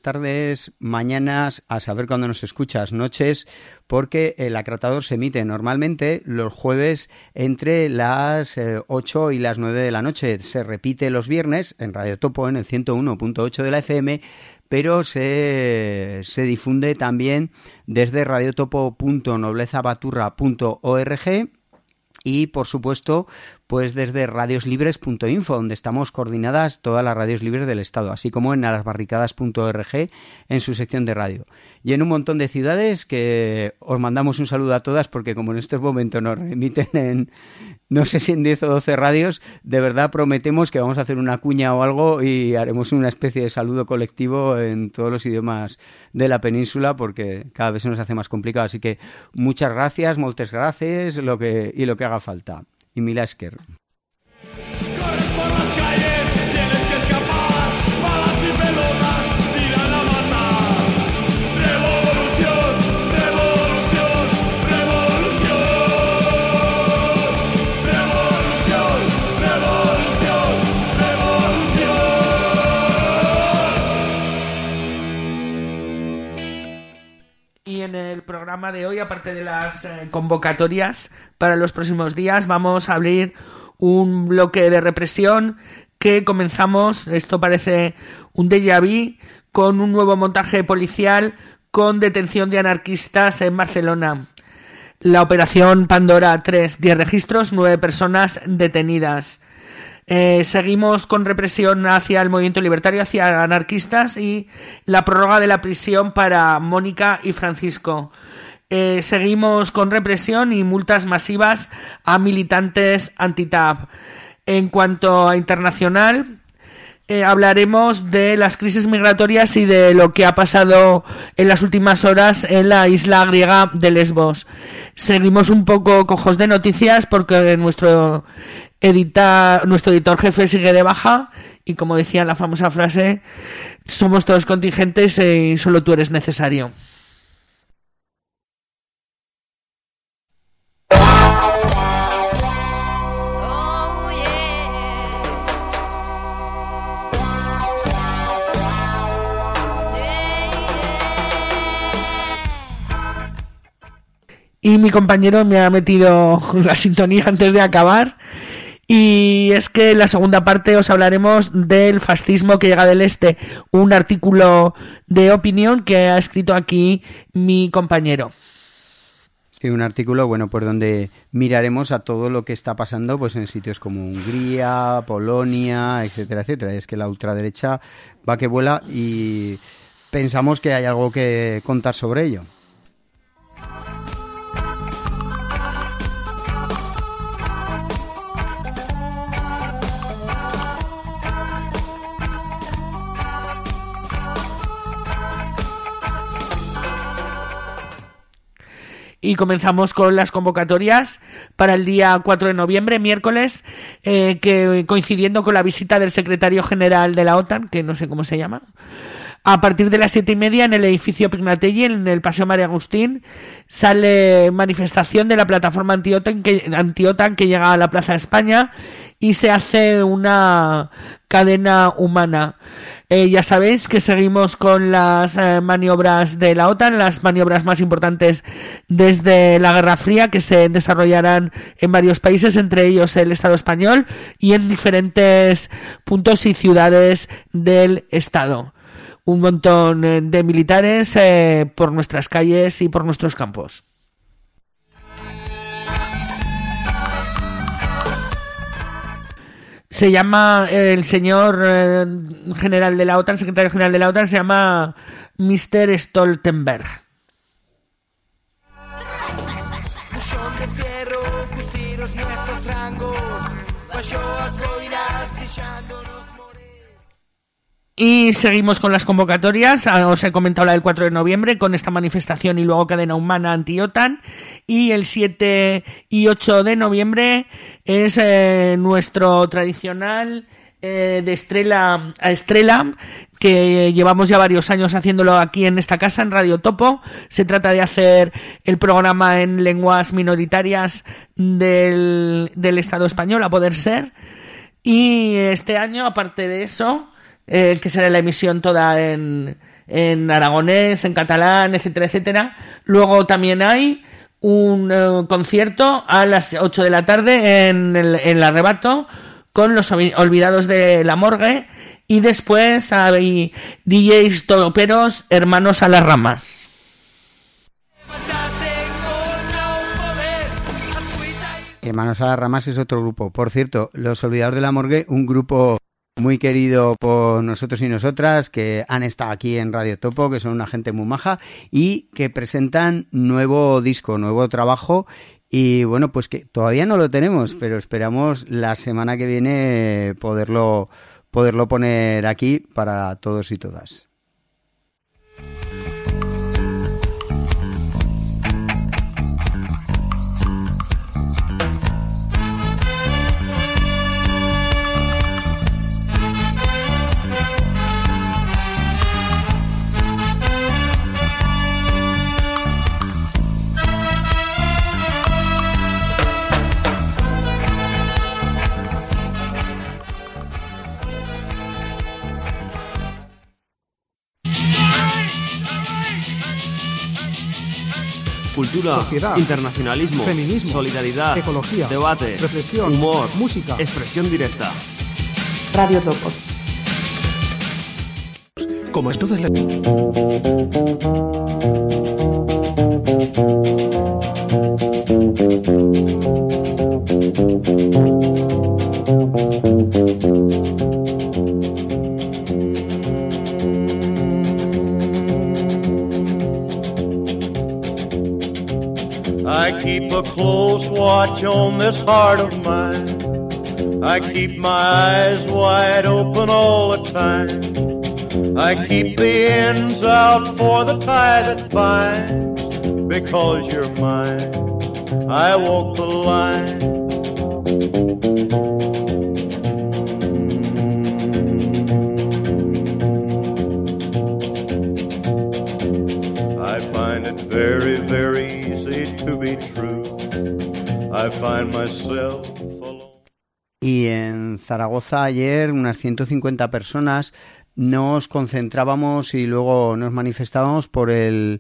tardes, mañanas, a saber cuándo nos escuchas, noches, porque el Acratador se emite normalmente los jueves entre las 8 y las 9 de la noche. Se repite los viernes en Radio Topo en el 101.8 de la FM, pero se difunde también desde radiotopo.noblezabaturra.org y, por supuesto, pues desde radioslibres.info, donde estamos coordinadas todas las radios libres del Estado, así como en alasbarricadas.org en su sección de radio. Y en un montón de ciudades que os mandamos un saludo a todas, porque como en estos momentos nos remiten en, no sé si en 10 o 12 radios, de verdad prometemos que vamos a hacer una cuña o algo y haremos una especie de saludo colectivo en todos los idiomas de la península, porque cada vez se nos hace más complicado. Así que muchas gracias, moltes gracias, lo que haga falta. Y Mila Esker. Corres por las calles, tienes que escapar, balas y pelotas tiran a matar. Revolución, revolución, revolución. Revolución, revolución, revolución. Y en el programa de hoy, aparte de las convocatorias para los próximos días, vamos a abrir un bloque de represión que comenzamos, esto parece un déjà vu, con un nuevo montaje policial con detención de anarquistas en Barcelona. La operación Pandora 3, 10 registros, 9 personas detenidas. Seguimos con represión hacia el movimiento libertario, hacia anarquistas, y la prórroga de la prisión para Mónica y Francisco. Seguimos con represión y multas masivas a militantes anti-TAP. En cuanto a internacional, hablaremos de las crisis migratorias y de lo que ha pasado en las últimas horas en la isla griega de Lesbos. Seguimos un poco cojos de noticias porque nuestro editor jefe sigue de baja y, como decía la famosa frase, somos todos contingentes y solo tú eres necesario. Y mi compañero me ha metido la sintonía antes de acabar. Y es que en la segunda parte os hablaremos del fascismo que llega del este. Un artículo de opinión que ha escrito aquí mi compañero. Sí, un artículo, bueno, por donde miraremos a todo lo que está pasando pues en sitios como Hungría, Polonia, etcétera, etcétera. Es que la ultraderecha va que vuela y pensamos que hay algo que contar sobre ello. Y comenzamos con las convocatorias para el día 4 de noviembre, miércoles, que coincidiendo con la visita del secretario general de la OTAN, que no sé cómo se llama, a partir de las 7:30 en el edificio Pignatelli, en el Paseo María Agustín, sale manifestación de la plataforma anti-OTAN que llega a la Plaza de España y se hace una cadena humana. Ya sabéis que seguimos con las maniobras de la OTAN, las maniobras más importantes desde la Guerra Fría, que se desarrollarán en varios países, entre ellos el Estado español, y en diferentes puntos y ciudades del Estado. Un montón de militares por nuestras calles y por nuestros campos. Se llama el señor general de la OTAN, secretario general de la OTAN, se llama Mr. Stoltenberg. Y seguimos con las convocatorias. Os he comentado la del 4 de noviembre con esta manifestación y luego cadena humana anti-OTAN. Y el 7 y 8 de noviembre es nuestro tradicional de Estrella a Estrella, que llevamos ya varios años haciéndolo aquí en esta casa, en Radio Topo. Se trata de hacer el programa en lenguas minoritarias del Estado español, a poder ser. Y este año, aparte de eso, que será la emisión toda en en aragonés, en catalán, etcétera, etcétera. Luego también hay un concierto a las 8 de la tarde en el Arrebato con los olvidados de la morgue, y después hay DJs toperos hermanos a la rama. Hermanos a las ramas es otro grupo. Por cierto, los olvidados de la morgue, un grupo muy querido por nosotros y nosotras, que han estado aquí en Radio Topo, que son una gente muy maja y que presentan nuevo disco, nuevo trabajo. Y bueno, pues que todavía no lo tenemos, pero esperamos la semana que viene poderlo poner aquí para todos y todas. Cultura, sociedad, internacionalismo, feminismo, solidaridad, ecología, debate, reflexión, humor, música, expresión directa. Radio Topo. Como en todas las... I keep a close watch on this heart of mine. I keep my eyes wide open all the time. I keep the ends out for the tie that binds. Because you're mine, I walk the line. I find it very, very easy to be true. I find myself alone. Y en Zaragoza ayer unas 150 personas nos concentrábamos y luego nos manifestábamos por el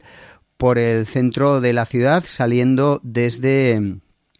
centro de la ciudad, saliendo desde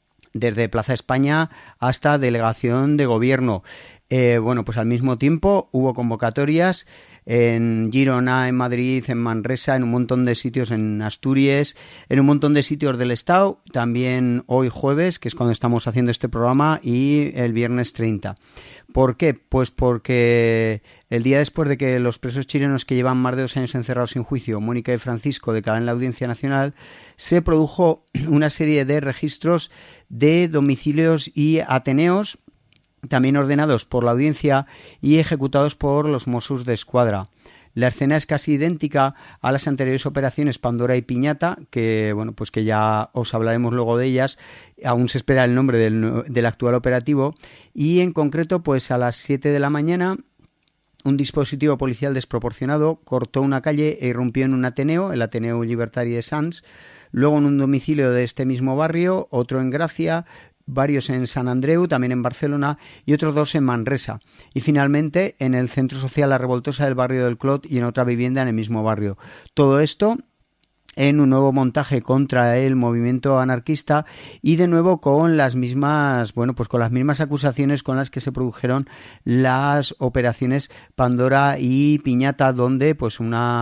Plaza España hasta Delegación de Gobierno. Bueno, pues al mismo tiempo hubo convocatorias en Girona, en Madrid, en Manresa, en un montón de sitios, en Asturias, en un montón de sitios del Estado, también hoy jueves, que es cuando estamos haciendo este programa, y el viernes 30. ¿Por qué? Pues porque el día después de que los presos chilenos que llevan más de 2 años encerrados sin juicio, Mónica y Francisco, declararan en la Audiencia Nacional, se produjo una serie de registros de domicilios y ateneos, también ordenados por la audiencia y ejecutados por los Mossos de Escuadra. La escena es casi idéntica a las anteriores operaciones Pandora y Piñata, que bueno, pues que ya os hablaremos luego de ellas. Aún se espera el nombre del actual operativo, y en concreto, pues a las 7 de la mañana un dispositivo policial desproporcionado cortó una calle e irrumpió en un ateneo, el Ateneo Llibertari de Sants, luego en un domicilio de este mismo barrio, otro en Gracia, varios en Sant Andreu, también en Barcelona, y otros 2 en Manresa. Y finalmente en el Centro Social La Revoltosa del barrio del Clot y en otra vivienda en el mismo barrio. Todo esto en un nuevo montaje contra el movimiento anarquista y de nuevo con las mismas, bueno, pues con las mismas acusaciones con las que se produjeron las operaciones Pandora y Piñata, donde pues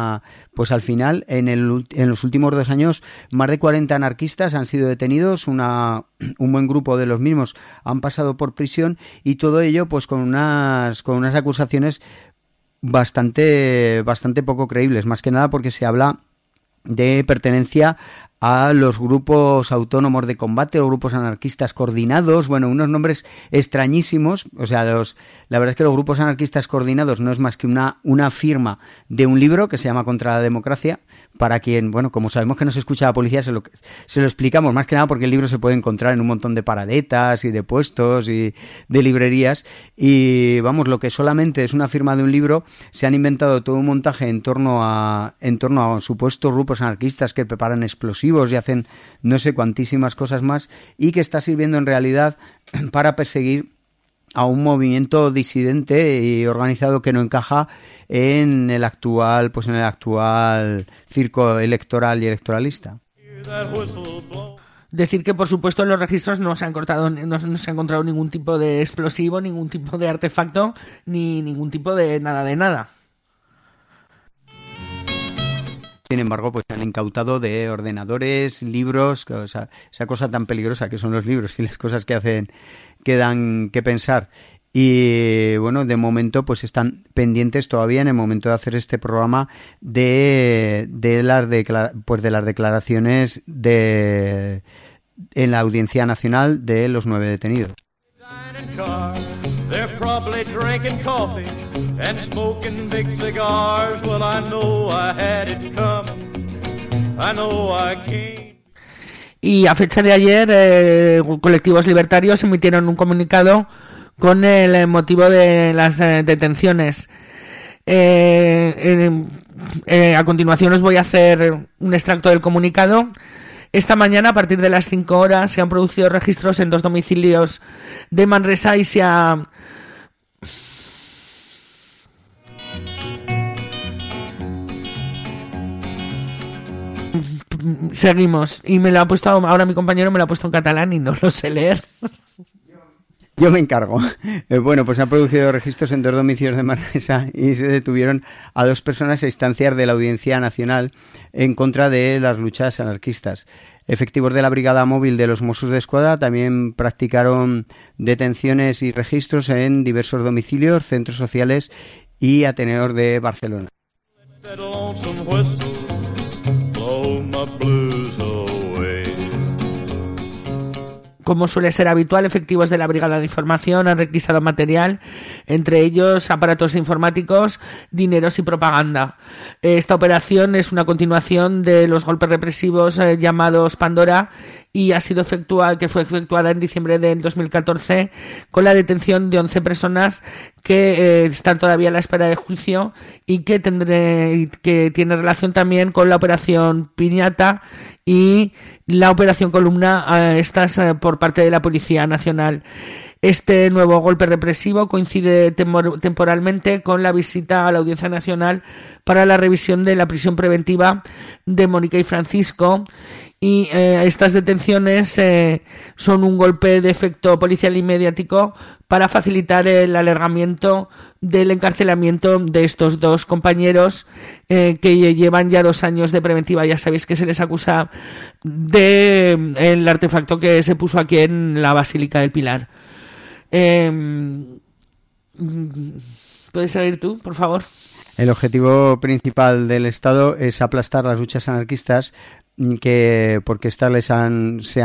al final en los últimos 2 años más de 40 anarquistas han sido detenidos, un buen grupo de los mismos han pasado por prisión, y todo ello pues con unas acusaciones bastante poco creíbles, más que nada porque se habla de pertenencia a los grupos autónomos de combate o grupos anarquistas coordinados, bueno, unos nombres extrañísimos. O sea, la verdad es que los grupos anarquistas coordinados no es más que una firma de un libro que se llama Contra la Democracia. Para quien, bueno, como sabemos que no se escucha a la policía, se lo explicamos, más que nada porque el libro se puede encontrar en un montón de paradetas y de puestos y de librerías, y vamos, lo que solamente es una firma de un libro, se han inventado todo un montaje en torno a supuestos grupos anarquistas que preparan explosivos y hacen no sé cuantísimas cosas más, y que está sirviendo en realidad para perseguir a un movimiento disidente y organizado que no encaja en el actual circo electoral y electoralista. Decir que, por supuesto, en los registros no se ha encontrado ningún tipo de explosivo, ningún tipo de artefacto, ni ningún tipo de nada. Sin embargo, pues se han incautado de ordenadores, libros, esa cosa tan peligrosa que son los libros y las cosas que dan que pensar. Y bueno, de momento pues están pendientes todavía en el momento de hacer este programa de las declaraciones en la Audiencia Nacional de los 9 detenidos. They're probably drinking coffee and smoking big cigars. Well, I know I had it coming. I know I can't. Y a fecha de ayer, colectivos libertarios emitieron un comunicado con el motivo de las detenciones. A continuación os voy a hacer un extracto del comunicado. Esta mañana, a partir de las 5 horas, se han producido registros en 2 domicilios de Manresa y se ha... Seguimos. Y me lo ha puesto, ahora mi compañero me lo ha puesto en catalán y no lo sé leer. Yo me encargo. Bueno, pues se han producido registros en 2 domicilios de Manresa y se detuvieron a 2 personas a instancias de la Audiencia Nacional en contra de las luchas anarquistas. Efectivos de la Brigada Móvil de los Mossos d'Esquadra también practicaron detenciones y registros en diversos domicilios, centros sociales y ateneos de Barcelona. Como suele ser habitual, efectivos de la Brigada de Información han requisado material, entre ellos aparatos informáticos, dineros y propaganda. Esta operación es una continuación de los golpes represivos llamados Pandora y fue efectuada en diciembre del 2014 con la detención de 11 personas que están todavía a la espera de juicio y que tiene relación también con la operación Piñata y la operación Columna, estas por parte de la Policía Nacional. Este nuevo golpe represivo coincide temporalmente con la visita a la Audiencia Nacional para la revisión de la prisión preventiva de Mónica y Francisco. Y estas detenciones son un golpe de efecto policial y mediático para facilitar el alargamiento del encarcelamiento de estos 2 compañeros que llevan ya 2 años de preventiva. Ya sabéis que se les acusa de el artefacto que se puso aquí en la Basílica del Pilar. ¿Puedes seguir tú, por favor? El objetivo principal del Estado es aplastar las luchas anarquistas porque estas les ha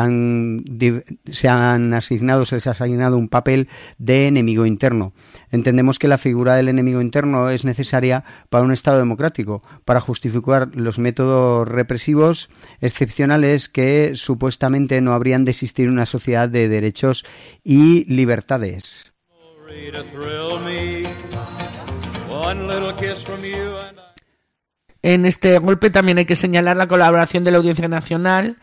asignado un papel de enemigo interno. Entendemos que la figura del enemigo interno es necesaria para un Estado democrático, para justificar los métodos represivos excepcionales que supuestamente no habrían de existir en una sociedad de derechos y libertades. En este golpe también hay que señalar la colaboración de la Audiencia Nacional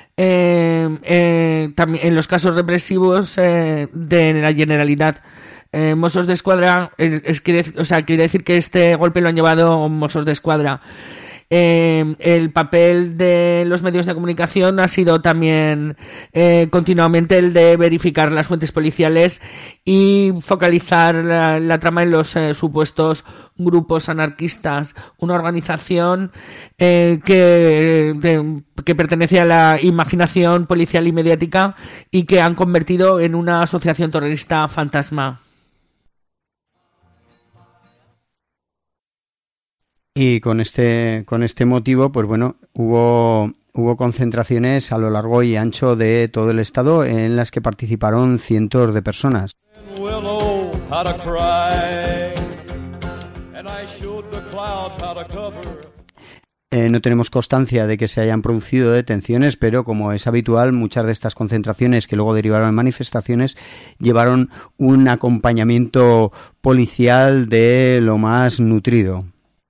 también en los casos represivos de la Generalitat. Mossos d'Esquadra, quiere decir que este golpe lo han llevado Mossos d'Esquadra. El papel de los medios de comunicación ha sido también continuamente el de verificar las fuentes policiales y focalizar la trama en los supuestos grupos anarquistas, una organización que pertenece a la imaginación policial y mediática y que han convertido en una asociación terrorista fantasma. Y con este motivo, pues bueno, hubo concentraciones a lo largo y ancho de todo el estado en las que participaron cientos de personas. No tenemos constancia de que se hayan producido detenciones, pero como es habitual, muchas de estas concentraciones que luego derivaron en manifestaciones llevaron un acompañamiento policial de lo más nutrido.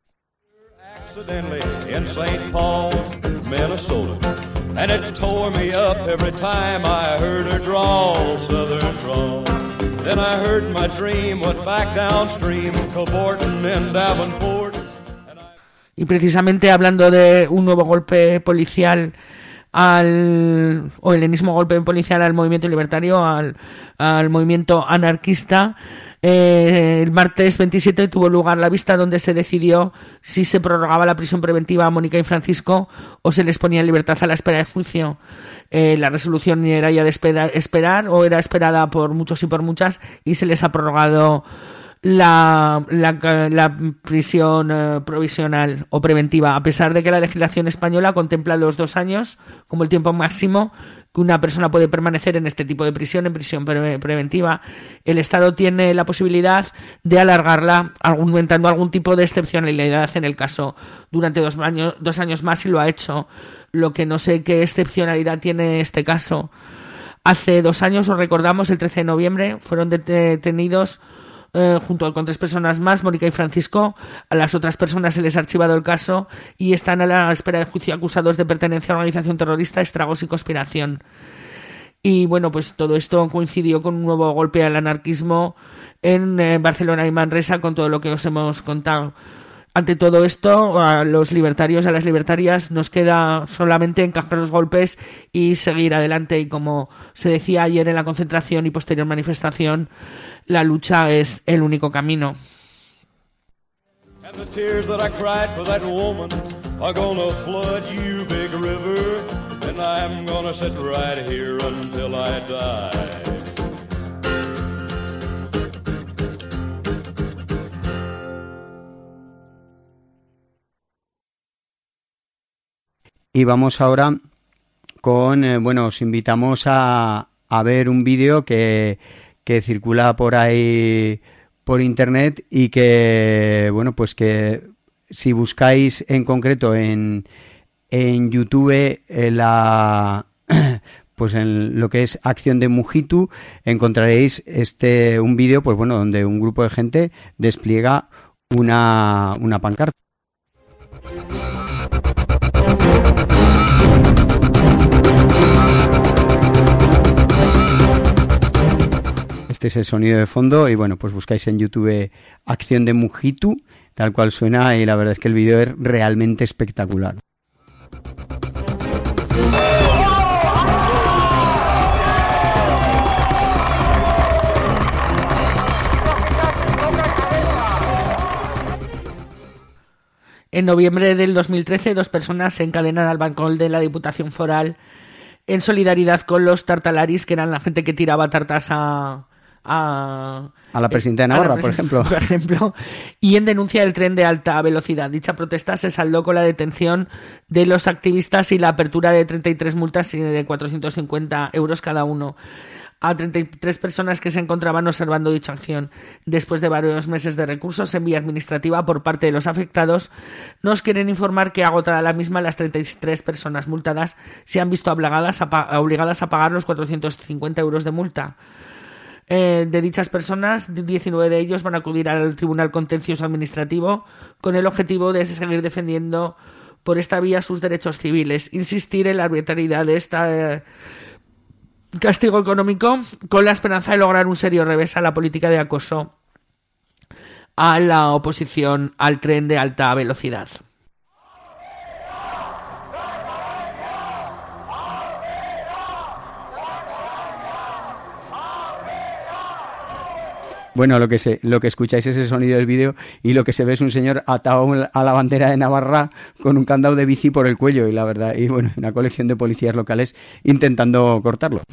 In St. Paul, Minnesota, and it tore me up every time I heard her drawl, southern drawl. Then I heard my dream went back downstream, cavorting in Davenport. Y precisamente hablando de un nuevo golpe policial o el enésimo golpe policial al movimiento libertario, al movimiento anarquista, el martes 27 tuvo lugar la vista donde se decidió si se prorrogaba la prisión preventiva a Mónica y Francisco o se les ponía en libertad a la espera de juicio. La resolución era ya de esperar o era esperada por muchos y por muchas, y se les ha prorrogado la prisión provisional o preventiva, a pesar de que la legislación española contempla los 2 años como el tiempo máximo que una persona puede permanecer en este tipo de prisión, en prisión preventiva. El Estado tiene la posibilidad de alargarla argumentando algún tipo de excepcionalidad en el caso durante 2 años más, y lo ha hecho. Lo que no sé qué excepcionalidad tiene este caso. Hace 2 años, os recordamos, el 13 de noviembre, fueron detenidos junto con 3 personas más, Mónica y Francisco. A las otras personas se les ha archivado el caso y están a la espera de juicio acusados de pertenencia a una organización terrorista, estragos y conspiración. Y bueno, pues todo esto coincidió con un nuevo golpe al anarquismo en Barcelona y Manresa, con todo lo que os hemos contado. Ante todo esto, a los libertarios, a las libertarias, nos queda solamente encajar los golpes y seguir adelante. Y como se decía ayer en la concentración y posterior manifestación, la lucha es el único camino. And the tears that I cried for that woman are gonna flood you, big river, and I'm gonna sit right here until I die. Y vamos ahora con, os invitamos a ver un vídeo que circula por ahí por internet, y que, pues que si buscáis en concreto en YouTube pues en lo que es Acción de Mujitu, encontraréis un vídeo, donde un grupo de gente despliega una pancarta. Este es el sonido de fondo, y pues buscáis en YouTube Acción de Mujitu, tal cual suena, y la verdad es que el vídeo es realmente espectacular. En noviembre del 2013, 2 personas se encadenan al balcón de la Diputación Foral en solidaridad con los tartalaris, que eran la gente que tiraba tartas a la presidenta de Navarra, por ejemplo, y en denuncia del tren de alta velocidad. Dicha protesta se saldó con la detención de los activistas y la apertura de 33 multas de 450 euros cada uno a 33 personas que se encontraban observando dicha acción. Después de varios meses de recursos en vía administrativa por parte de los afectados, nos quieren informar que, agotada la misma, las 33 personas multadas se han visto obligadas a pagar los 450 euros de multa. De dichas personas, 19 de ellos van a acudir al Tribunal Contencioso Administrativo con el objetivo de seguir defendiendo por esta vía sus derechos civiles. Insistir en la arbitrariedad de este castigo económico, con la esperanza de lograr un serio revés a la política de acoso a la oposición al tren de alta velocidad. Bueno, lo que escucháis es el sonido del vídeo, y lo que se ve es un señor atado a la bandera de Navarra con un candado de bici por el cuello, y la verdad, una colección de policías locales intentando cortarlo.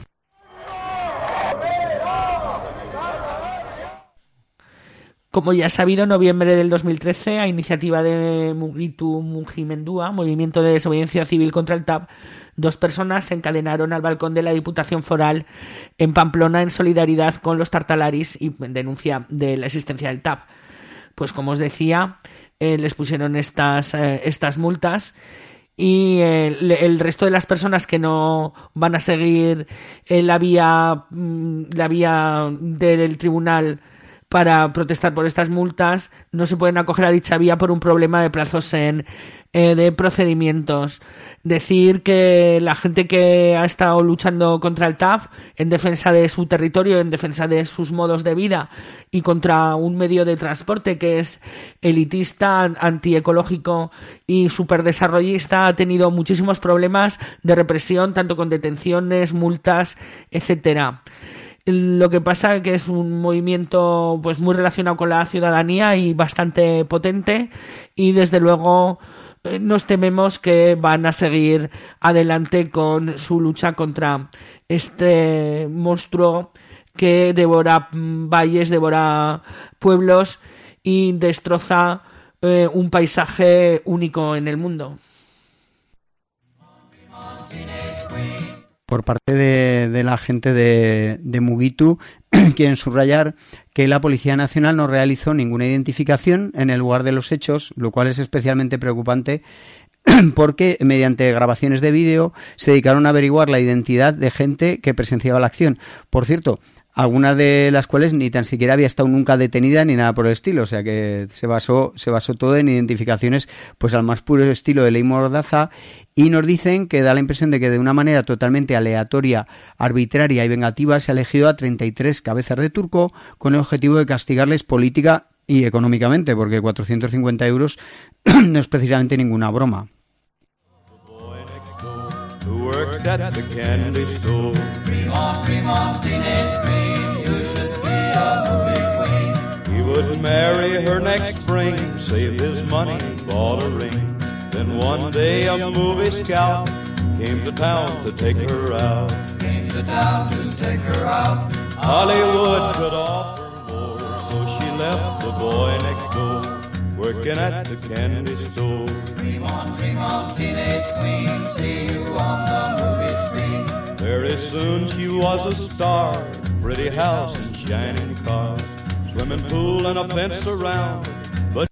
Como ya sabido, en noviembre del 2013, a iniciativa de Mugitu Mugimendua, Movimiento de Desobediencia Civil contra el TAP, 2 personas se encadenaron al balcón de la Diputación Foral en Pamplona en solidaridad con los tartalaris y en denuncia de la existencia del TAP. Pues como os decía, les pusieron estas multas, y el resto de las personas que no van a seguir la vía del tribunal para protestar por estas multas no se pueden acoger a dicha vía por un problema de plazos de procedimientos. Decir que la gente que ha estado luchando contra el TAF en defensa de su territorio, en defensa de sus modos de vida y contra un medio de transporte que es elitista, antiecológico y superdesarrollista, ha tenido muchísimos problemas de represión, tanto con detenciones, multas, etcétera. Lo que pasa es que es un movimiento pues muy relacionado con la ciudadanía y bastante potente, y desde luego nos tememos que van a seguir adelante con su lucha contra este monstruo que devora valles, devora pueblos y destroza un paisaje único en el mundo. Por parte de la gente de Mugitu, quieren subrayar que la Policía Nacional no realizó ninguna identificación en el lugar de los hechos, lo cual es especialmente preocupante porque mediante grabaciones de vídeo se dedicaron a averiguar la identidad de gente que presenciaba la acción. Por cierto, algunas de las cuales ni tan siquiera había estado nunca detenida ni nada por el estilo, o sea que se basó todo en identificaciones pues al más puro estilo de ley Mordaza, y nos dicen que da la impresión de que de una manera totalmente aleatoria, arbitraria y vengativa se ha elegido a 33 cabezas de turco con el objetivo de castigarles política y económicamente, porque 450 euros no es precisamente ninguna broma. Who worked at the candy store. Dream on, teenage dream, you should be a movie queen. He would marry her next spring, save his money, bought a ring. Then one day a movie scout came to town to take her out. Hollywood could offer more, so she left the boy next door, working at the candy store. Dream on, teenage queen, see you on the movie screen. Very soon she was a star, pretty house and shining cars, swimming pool and a fence around. But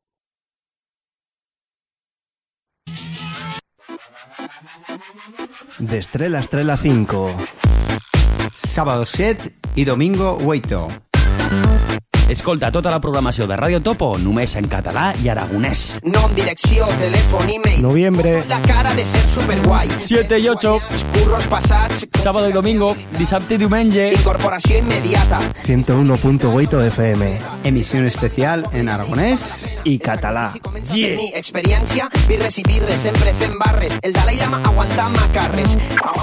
De Estrella a Estrella 5. Sábado 7 i domingo 8. Escolta tota la programació de Radio Topo només en català i aragonès. Nom, direcció, telèfon, email. Noviembre. La cara de ser superguai. 7 i 8. Curros passats. Sábado i domingo, dissabte i diumenge. Incorporació immediata. 101.8 FM. Emisión especial en aragonès I català. Yeah. Experiència, birres i birres, sempre fent barres. El Dalai Lama aguantant macarres.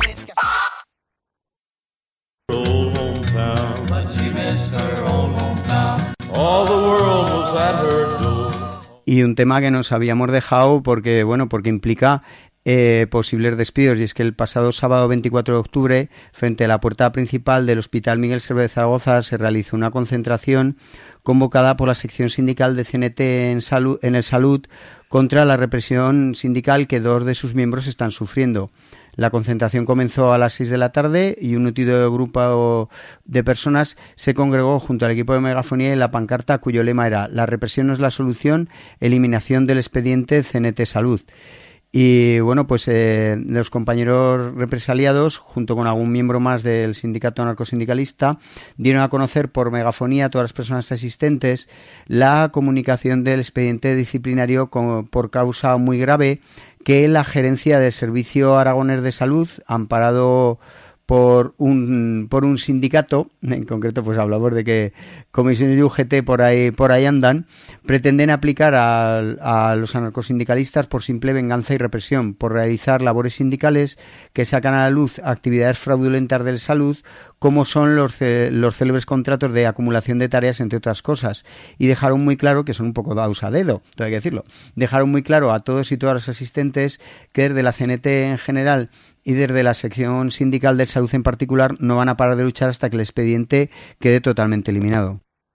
old hometown. But she missed her old hometown. All the world was at her door. Y un tema que nos habíamos dejado porque implica posibles despidos, y es que el pasado sábado 24 de octubre, frente a la puerta principal del Hospital Miguel Servet de Zaragoza, se realizó una concentración convocada por la sección sindical de CNT en el Salud contra la represión sindical que 2 de sus miembros están sufriendo. La concentración comenzó a las 6 de la tarde y un nutrido grupo de personas se congregó junto al equipo de megafonía y la pancarta cuyo lema era «La represión no es la solución, eliminación del expediente CNT Salud». Y bueno, pues los compañeros represaliados, junto con algún miembro más del sindicato anarcosindicalista, dieron a conocer por megafonía a todas las personas asistentes la comunicación del expediente disciplinario por causa muy grave que la Gerencia del Servicio Aragonés de Salud, amparado por un sindicato, en concreto pues hablamos de que comisiones de UGT por ahí andan, pretenden aplicar a los anarcosindicalistas por simple venganza y represión, por realizar labores sindicales que sacan a la luz actividades fraudulentas de salud, como son los célebres contratos de acumulación de tareas, entre otras cosas, y dejaron muy claro que son un poco dados a dedo, todo hay que decirlo, dejaron muy claro a todos y todas los asistentes que desde la CNT en general y desde la sección sindical de salud en particular no van a parar de luchar hasta que el expediente quede totalmente eliminado.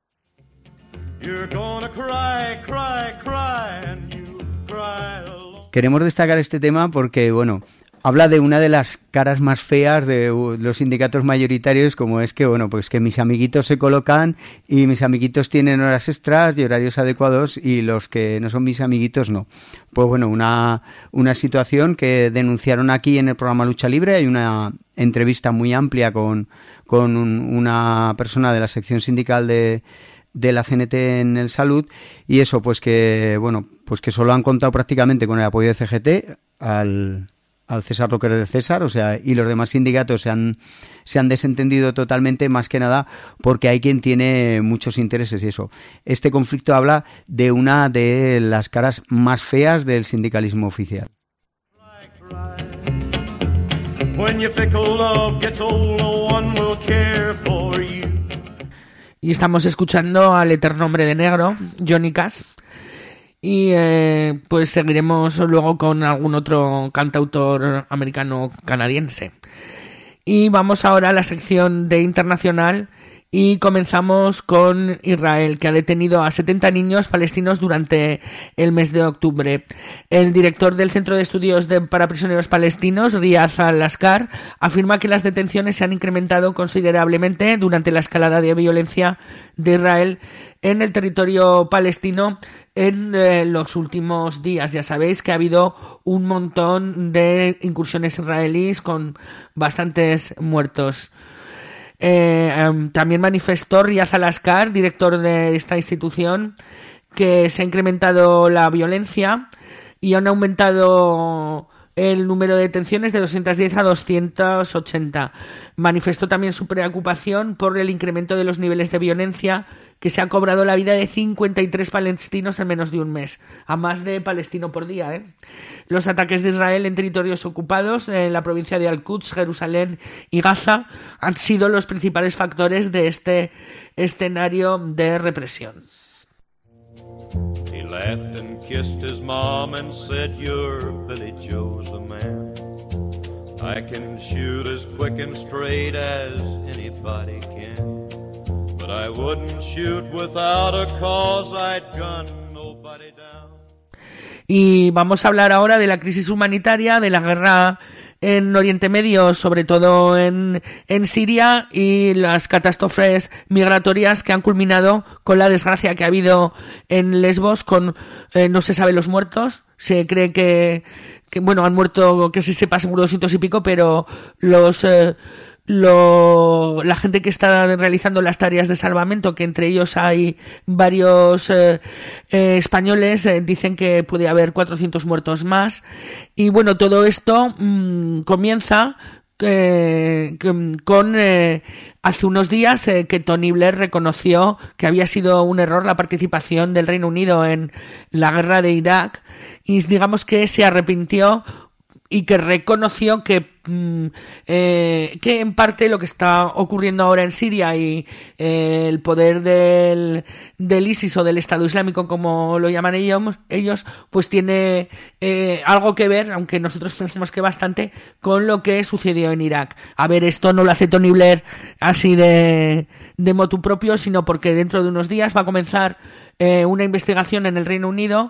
Queremos destacar este tema porque, bueno, habla de una de las caras más feas de los sindicatos mayoritarios, como es que, bueno, pues que mis amiguitos se colocan y mis amiguitos tienen horas extras y horarios adecuados y los que no son mis amiguitos no. Pues bueno, una situación que denunciaron aquí en el programa Lucha Libre. Hay una entrevista muy amplia con una persona de la sección sindical de de la CNT en el Salud, y eso, pues que solo han contado prácticamente con el apoyo de CGT al César lo que es de César, o sea, y los demás sindicatos se han desentendido totalmente, más que nada porque hay quien tiene muchos intereses y eso. Este conflicto habla de una de las caras más feas del sindicalismo oficial. Y estamos escuchando al eterno hombre de negro, Johnny Cash. Y pues seguiremos luego con algún otro cantautor americano-canadiense. Y vamos ahora a la sección de internacional y comenzamos con Israel, que ha detenido a 70 niños palestinos durante el mes de octubre. El director del Centro de Estudios para Prisioneros Palestinos, Riyad Al-Askar, afirma que las detenciones se han incrementado considerablemente durante la escalada de violencia de Israel en el territorio palestino en los últimos días. Ya sabéis que ha habido un montón de incursiones israelíes con bastantes muertos. También manifestó Riyad Al-Askar, director de esta institución, que se ha incrementado la violencia y han aumentado el número de detenciones de 210 a 280. Manifestó también su preocupación por el incremento de los niveles de violencia, que se ha cobrado la vida de 53 palestinos en menos de un mes, a más de palestino por día. Los ataques de Israel en territorios ocupados en la provincia de Al-Quds, Jerusalén y Gaza han sido los principales factores de este escenario de represión. He laughed and kissed his mom and said, "You're Billy Joe's the man. I can shoot as quick and straight as anybody can. But I wouldn't shoot without a cause, I'd gun nobody down." Y vamos a hablar ahora de la crisis humanitaria, de la guerra en Oriente Medio, sobre todo en Siria, y las catástrofes migratorias que han culminado con la desgracia que ha habido en Lesbos, con no se sabe los muertos. Se cree que han muerto, que se sepa, seguro 200 y pico, pero la gente que está realizando las tareas de salvamento, que entre ellos hay varios españoles, dicen que puede haber 400 muertos más. Y bueno, todo esto comienza con hace unos días que Tony Blair reconoció que había sido un error la participación del Reino Unido en la guerra de Irak, y digamos que se arrepintió y que reconoció que en parte lo que está ocurriendo ahora en Siria y el poder del ISIS o del Estado Islámico, como lo llaman ellos, pues tiene algo que ver, aunque nosotros pensamos que bastante, con lo que sucedió en Irak. A ver, esto no lo hace Tony Blair así de motu propio, sino porque dentro de unos días va a comenzar una investigación en el Reino Unido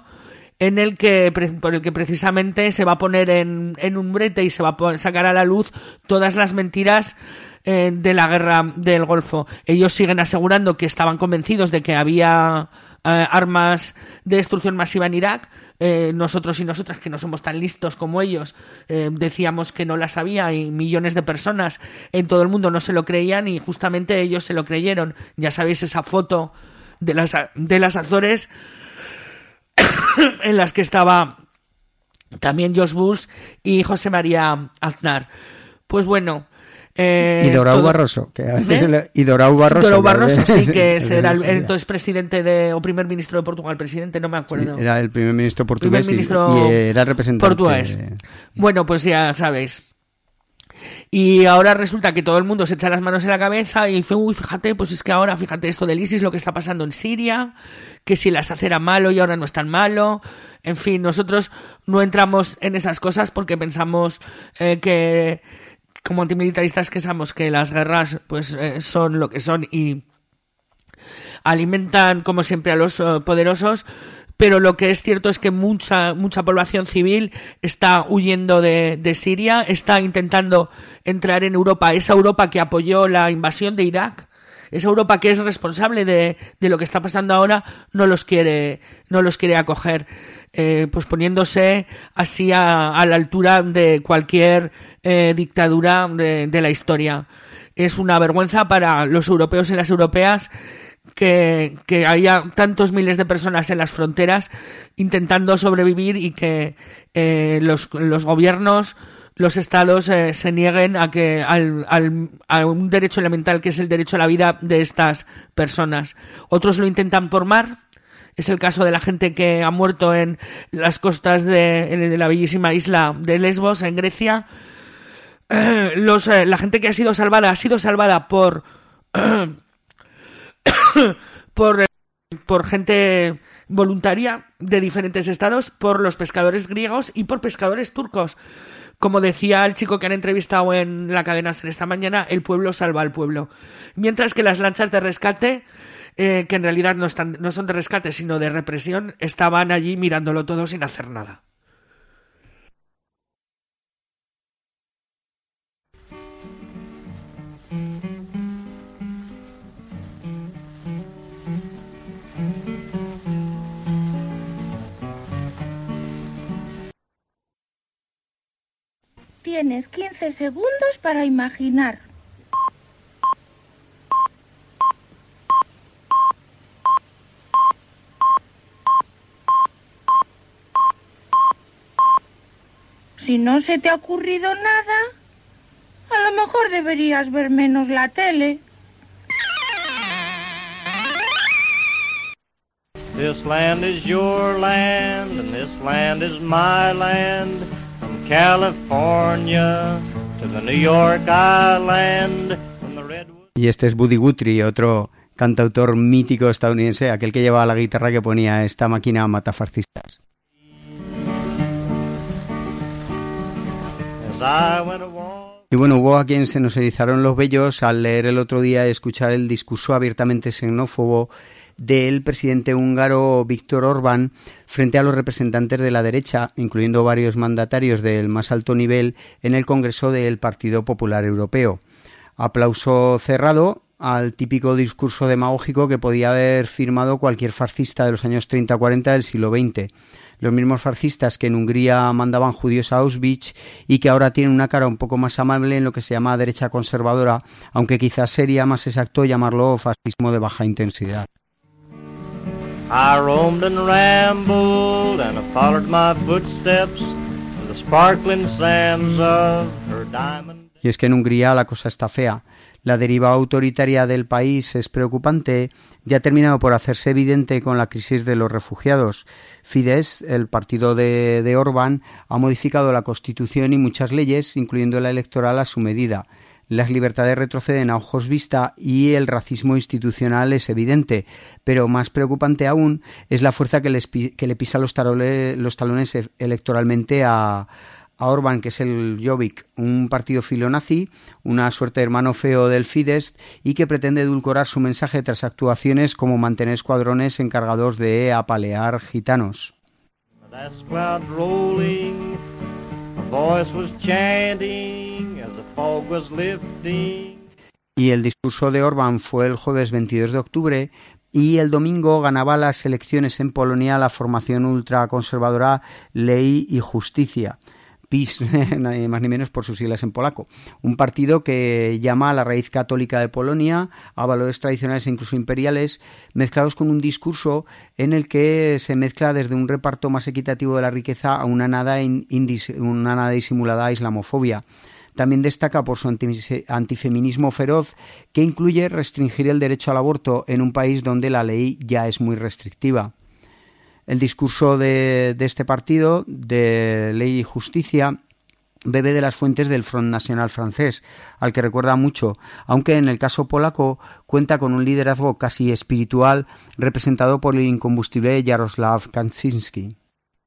por el que precisamente se va a poner en un brete y se va a sacar a la luz todas las mentiras de la guerra del Golfo. Ellos siguen asegurando que estaban convencidos de que había armas de destrucción masiva en Irak. Nosotros y nosotras, que no somos tan listos como ellos, decíamos que no las había, y millones de personas en todo el mundo no se lo creían, y justamente ellos se lo creyeron. Ya sabéis esa foto de las Azores en las que estaba también George Bush y José María Aznar. Pues bueno, y Dorau Barroso, que a veces y Dorau Barroso, sí, que era el entonces presidente o primer ministro de Portugal, no me acuerdo. Sí, era el primer ministro portugués y era representante portugués. Bueno, pues ya sabéis. Y ahora resulta que todo el mundo se echa las manos en la cabeza y dice, fíjate, pues es que ahora, fíjate esto del ISIS, lo que está pasando en Siria, que si las hace era malo y ahora no es tan malo. En fin, nosotros no entramos en esas cosas porque pensamos que, como antimilitaristas, que sabemos que las guerras pues son lo que son y alimentan, como siempre, a los poderosos. Pero lo que es cierto es que mucha población civil está huyendo de Siria, está intentando entrar en Europa, esa Europa que apoyó la invasión de Irak, esa Europa que es responsable de lo que está pasando ahora, no los quiere acoger, pues poniéndose así a la altura de cualquier dictadura de la historia. Es una vergüenza para los europeos y las europeas que haya tantos miles de personas en las fronteras intentando sobrevivir y que los gobiernos, los estados se nieguen a un derecho elemental que es el derecho a la vida de estas personas. Otros lo intentan por mar. Es el caso de la gente que ha muerto en las costas de la bellísima isla de Lesbos, en Grecia. La gente que ha sido salvada por por gente voluntaria de diferentes estados, por los pescadores griegos y por pescadores turcos. Como decía el chico que han entrevistado en la cadena SER esta mañana, el pueblo salva al pueblo. Mientras que las lanchas de rescate, que en realidad no son de rescate sino de represión, estaban allí mirándolo todo sin hacer nada. Tienes 15 segundos para imaginar. Si no se te ha ocurrido nada, a lo mejor deberías ver menos la tele. This land is your land, and this land is my land. From California to the New York Island. From the redwood... Y este es Buddy Guthrie, otro cantautor mítico estadounidense, aquel que llevaba la guitarra que ponía esta máquina matafascistas. Y bueno, hubo a quien se nos erizaron los vellos al leer el otro día y escuchar el discurso abiertamente xenófobo del presidente húngaro Viktor Orbán frente a los representantes de la derecha, incluyendo varios mandatarios del más alto nivel en el Congreso del Partido Popular Europeo. Aplauso cerrado al típico discurso demagógico que podía haber firmado cualquier fascista de los años 30-40 del siglo XX. Los mismos fascistas que en Hungría mandaban judíos a Auschwitz y que ahora tienen una cara un poco más amable en lo que se llama derecha conservadora, aunque quizás sería más exacto llamarlo fascismo de baja intensidad. I roamed and rambled and I followed my footsteps to the sparkling sands of her diamond. Y es que en Hungría la cosa está fea. La deriva autoritaria del país es preocupante y ha terminado por hacerse evidente con la crisis de los refugiados. Fidesz, el partido de Orbán, ha modificado la Constitución y muchas leyes, incluyendo la electoral, a su medida. Las libertades retroceden a ojos vista y el racismo institucional es evidente, pero más preocupante aún es la fuerza que le pisa los talones electoralmente a Orbán, que es el Jobbik, un partido filonazi, una suerte de hermano feo del Fidesz y que pretende edulcorar su mensaje tras actuaciones como mantener escuadrones encargados de apalear gitanos. Y el discurso de Orbán fue el jueves 22 de octubre y el domingo ganaba las elecciones en Polonia la formación ultraconservadora Ley y Justicia, PiS, ni más ni menos por sus siglas en polaco, un partido que llama a la raíz católica de Polonia, a valores tradicionales e incluso imperiales, mezclados con un discurso en el que se mezcla desde un reparto más equitativo de la riqueza a una nada disimulada islamofobia. También destaca por su antifeminismo feroz, que incluye restringir el derecho al aborto en un país donde la ley ya es muy restrictiva. El discurso de este partido, de Ley y Justicia, bebe de las fuentes del Front National francés, al que recuerda mucho, aunque en el caso polaco cuenta con un liderazgo casi espiritual representado por el incombustible Jarosław Kaczyński.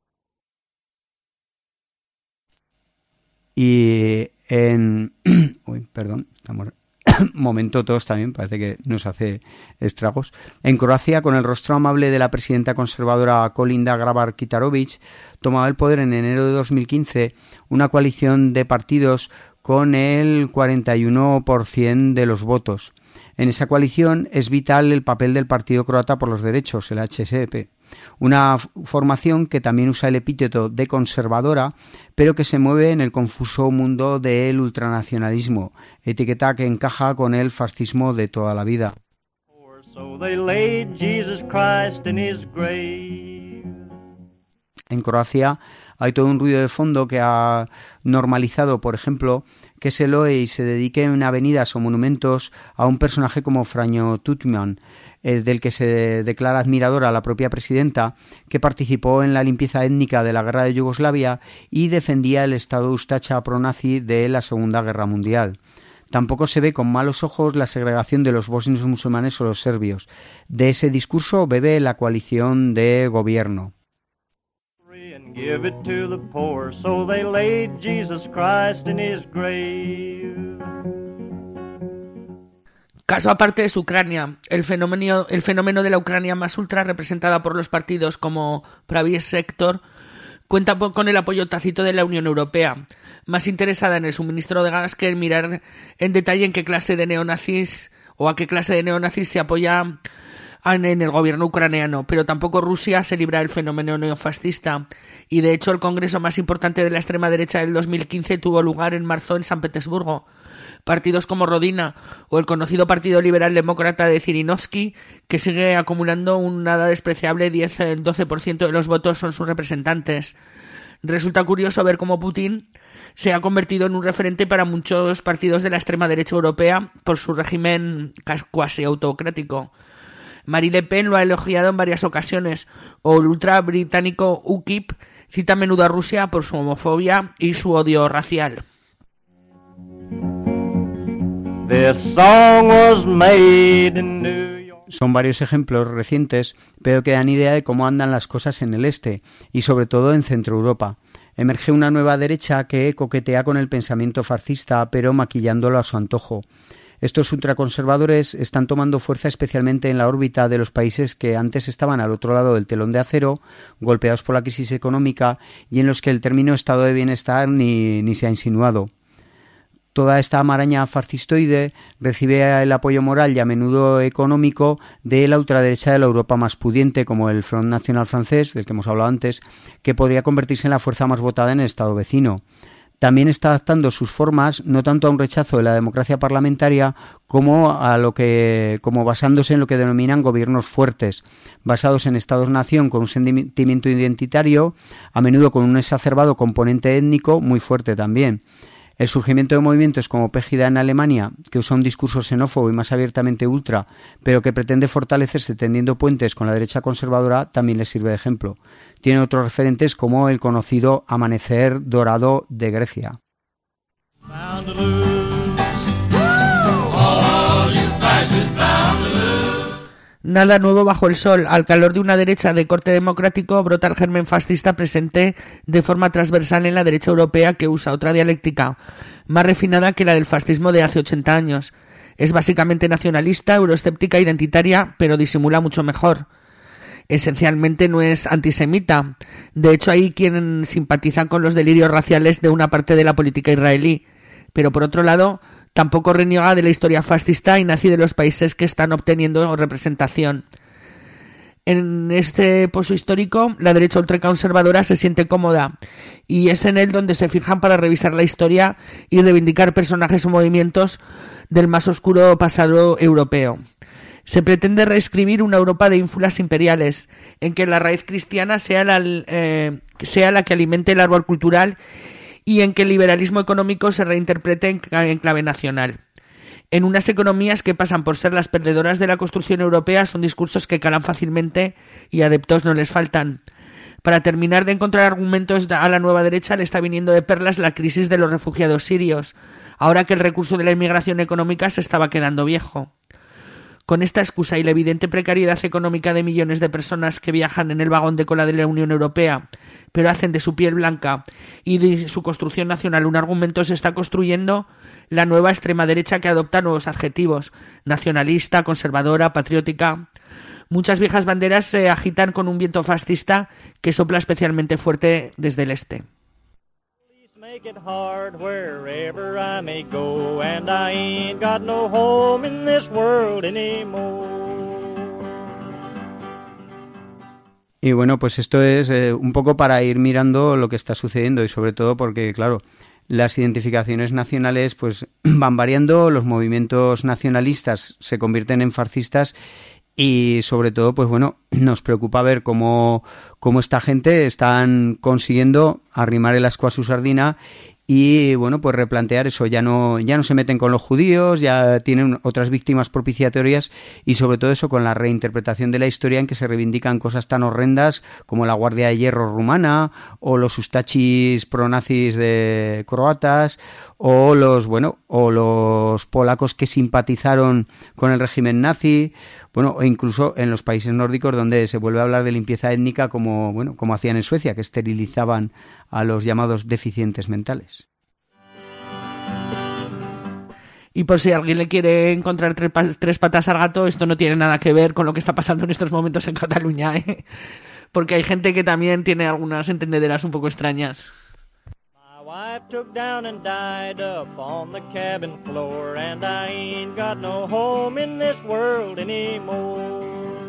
Y en... Uy, perdón, estamos... momento todos también, parece que nos hace estragos. En Croacia, con el rostro amable de la presidenta conservadora Kolinda Grabar-Kitarović, tomaba el poder en enero de 2015 una coalición de partidos con el 41% de los votos. En esa coalición es vital el papel del Partido Croata por los Derechos, el HSP, una formación que también usa el epíteto de conservadora, pero que se mueve en el confuso mundo del ultranacionalismo, etiqueta que encaja con el fascismo de toda la vida. So they laid Jesus Christ in his grave. En Croacia hay todo un ruido de fondo que ha normalizado, por ejemplo, que se loe y se dedique en avenidas o monumentos a un personaje como Franjo Tuđman, del que se declara admiradora la propia presidenta, que participó en la limpieza étnica de la guerra de Yugoslavia y defendía el Estado ustacha pro-nazi de la Segunda Guerra Mundial. Tampoco se ve con malos ojos la segregación de los bosnios musulmanes o los serbios. De ese discurso bebe la coalición de gobierno. Give it to the poor, so they laid Jesus Christ in his grave. Caso aparte es Ucrania. El fenómeno de la Ucrania más ultra, representada por los partidos como Pravi Sector, cuenta con el apoyo tácito de la Unión Europea, más interesada en el suministro de gas que en mirar en detalle en qué clase de neonazis o a qué clase de neonazis se apoya en el gobierno ucraniano, pero tampoco Rusia se libra del fenómeno neofascista, y de hecho el congreso más importante de la extrema derecha del 2015 tuvo lugar en marzo en San Petersburgo. Partidos como Rodina o el conocido Partido Liberal Demócrata de Zhirinovsky, que sigue acumulando un nada despreciable 10-12% de los votos, son sus representantes. Resulta curioso ver cómo Putin se ha convertido en un referente para muchos partidos de la extrema derecha europea por su régimen cuasi autocrático. Marine Le Pen lo ha elogiado en varias ocasiones, o el ultra británico UKIP cita a menudo a Rusia por su homofobia y su odio racial. Son varios ejemplos recientes, pero que dan idea de cómo andan las cosas en el este y sobre todo en Centro Europa. Emerge una nueva derecha que coquetea con el pensamiento fascista, pero maquillándolo a su antojo. Estos ultraconservadores están tomando fuerza especialmente en la órbita de los países que antes estaban al otro lado del telón de acero, golpeados por la crisis económica y en los que el término estado de bienestar ni se ha insinuado. Toda esta maraña fascistoide recibe el apoyo moral y a menudo económico de la ultraderecha de la Europa más pudiente, como el Front National francés, del que hemos hablado antes, que podría convertirse en la fuerza más votada en el Estado vecino. También está adaptando sus formas no tanto a un rechazo de la democracia parlamentaria como basándose en lo que denominan gobiernos fuertes, basados en estados-nación con un sentimiento identitario, a menudo con un exacerbado componente étnico muy fuerte también. El surgimiento de movimientos como Pegida en Alemania, que usa un discurso xenófobo y más abiertamente ultra, pero que pretende fortalecerse tendiendo puentes con la derecha conservadora, también les sirve de ejemplo. Tiene otros referentes como el conocido Amanecer Dorado de Grecia. Nada nuevo bajo el sol. Al calor de una derecha de corte democrático brota el germen fascista presente de forma transversal en la derecha europea, que usa otra dialéctica más refinada que la del fascismo de hace 80 años. Es básicamente nacionalista, euroescéptica, identitaria, pero disimula mucho mejor. Esencialmente no es antisemita. De hecho, hay quien simpatiza con los delirios raciales de una parte de la política israelí. Pero por otro lado, tampoco reniega de la historia fascista y nazi de los países que están obteniendo representación. En este pozo histórico, la derecha ultraconservadora se siente cómoda, y es en él donde se fijan para revisar la historia y reivindicar personajes o movimientos del más oscuro pasado europeo. Se pretende reescribir una Europa de ínfulas imperiales, en que la raíz cristiana sea la que alimente el árbol cultural y en que el liberalismo económico se reinterprete en clave nacional. En unas economías que pasan por ser las perdedoras de la construcción europea, son discursos que calan fácilmente y adeptos no les faltan. Para terminar de encontrar argumentos a la nueva derecha, le está viniendo de perlas la crisis de los refugiados sirios, ahora que el recurso de la inmigración económica se estaba quedando viejo. Con esta excusa y la evidente precariedad económica de millones de personas que viajan en el vagón de cola de la Unión Europea, pero hacen de su piel blanca y de su construcción nacional un argumento, se está construyendo la nueva extrema derecha, que adopta nuevos adjetivos: nacionalista, conservadora, patriótica. Muchas viejas banderas se agitan con un viento fascista que sopla especialmente fuerte desde el este. Make it hard wherever I may go, and I ain't got no home in this world anymore. Y bueno, pues esto es un poco para ir mirando lo que está sucediendo, y sobre todo porque, claro, las identificaciones nacionales pues van variando, los movimientos nacionalistas se convierten en fascistas y sobre todo, pues bueno, nos preocupa ver cómo esta gente están consiguiendo arrimar el ascua a su sardina y bueno, pues replantear eso. Ya no se meten con los judíos, ya tienen otras víctimas propiciatorias y sobre todo eso con la reinterpretación de la historia en que se reivindican cosas tan horrendas como la Guardia de Hierro rumana o los ustachis pronazis de croatas o los polacos que simpatizaron con el régimen nazi, bueno, o incluso en los países nórdicos donde se vuelve a hablar de limpieza étnica como hacían en Suecia, que esterilizaban a los llamados deficientes mentales. Y por si alguien le quiere encontrar tres patas al gato, esto no tiene nada que ver con lo que está pasando en estos momentos en Cataluña, ¿eh? Porque hay gente que también tiene algunas entendederas un poco extrañas. Wife took down and died up on the cabin floor, and I ain't got no home in this world anymore.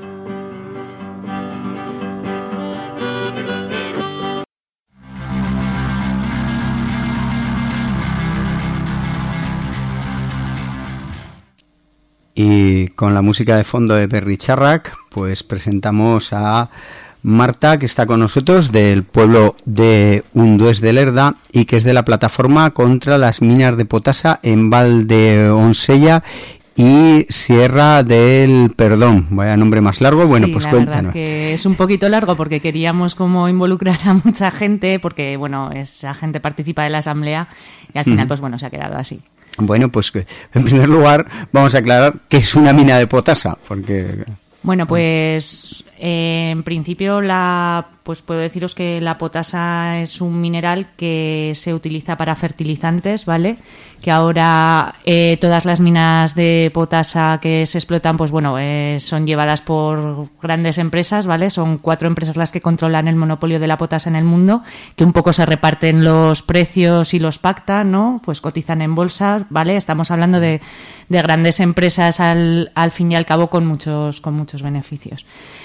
Y con la música de fondo de Berry Charrac, pues presentamos a Marta, que está con nosotros, del pueblo de Undués de Lerda y que es de la plataforma contra las minas de potasa en Valdeonsella y Sierra del Perdón. Vaya nombre más largo. Bueno, sí, pues la cuéntanos. Verdad que es un poquito largo porque queríamos como involucrar a mucha gente, porque bueno, esa gente participa de la asamblea y al final pues bueno, se ha quedado así. Bueno, pues en primer lugar vamos a aclarar qué es una mina de potasa, porque... Bueno, pues en principio pues puedo deciros que la potasa es un mineral que se utiliza para fertilizantes, ¿vale? Que ahora todas las minas de potasa que se explotan, pues bueno, son llevadas por grandes empresas, ¿vale? Son 4 empresas las que controlan el monopolio de la potasa en el mundo, que un poco se reparten los precios y los pactan, ¿no? Pues cotizan en bolsa, ¿vale? Estamos hablando de grandes empresas al fin y al cabo con muchos beneficios.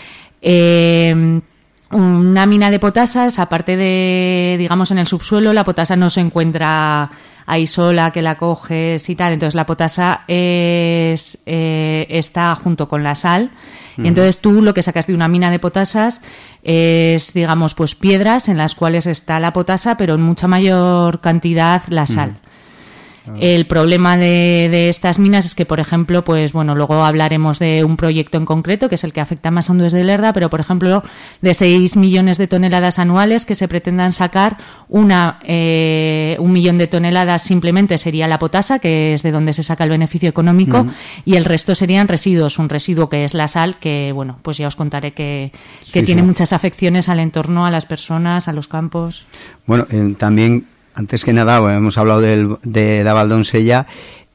Una mina de potasas, aparte de, digamos, en el subsuelo, la potasa no se encuentra ahí sola, que la coges y tal. Entonces la potasa está junto con la sal. Y entonces tú lo que sacas de una mina de potasas es, digamos, pues piedras en las cuales está la potasa, pero en mucha mayor cantidad la sal. El problema de estas minas es que, por ejemplo, pues bueno, luego hablaremos de un proyecto en concreto, que es el que afecta más a Undués de Lerda, pero, por ejemplo, de 6 millones de toneladas anuales que se pretendan sacar, 1 millón de toneladas simplemente sería la potasa, que es de donde se saca el beneficio económico, y el resto serían residuos. Un residuo que es la sal, que, bueno, pues ya os contaré que tiene muchas afecciones al entorno, a las personas, a los campos. Bueno, también... Antes que nada, bueno, hemos hablado de la Valdeonsella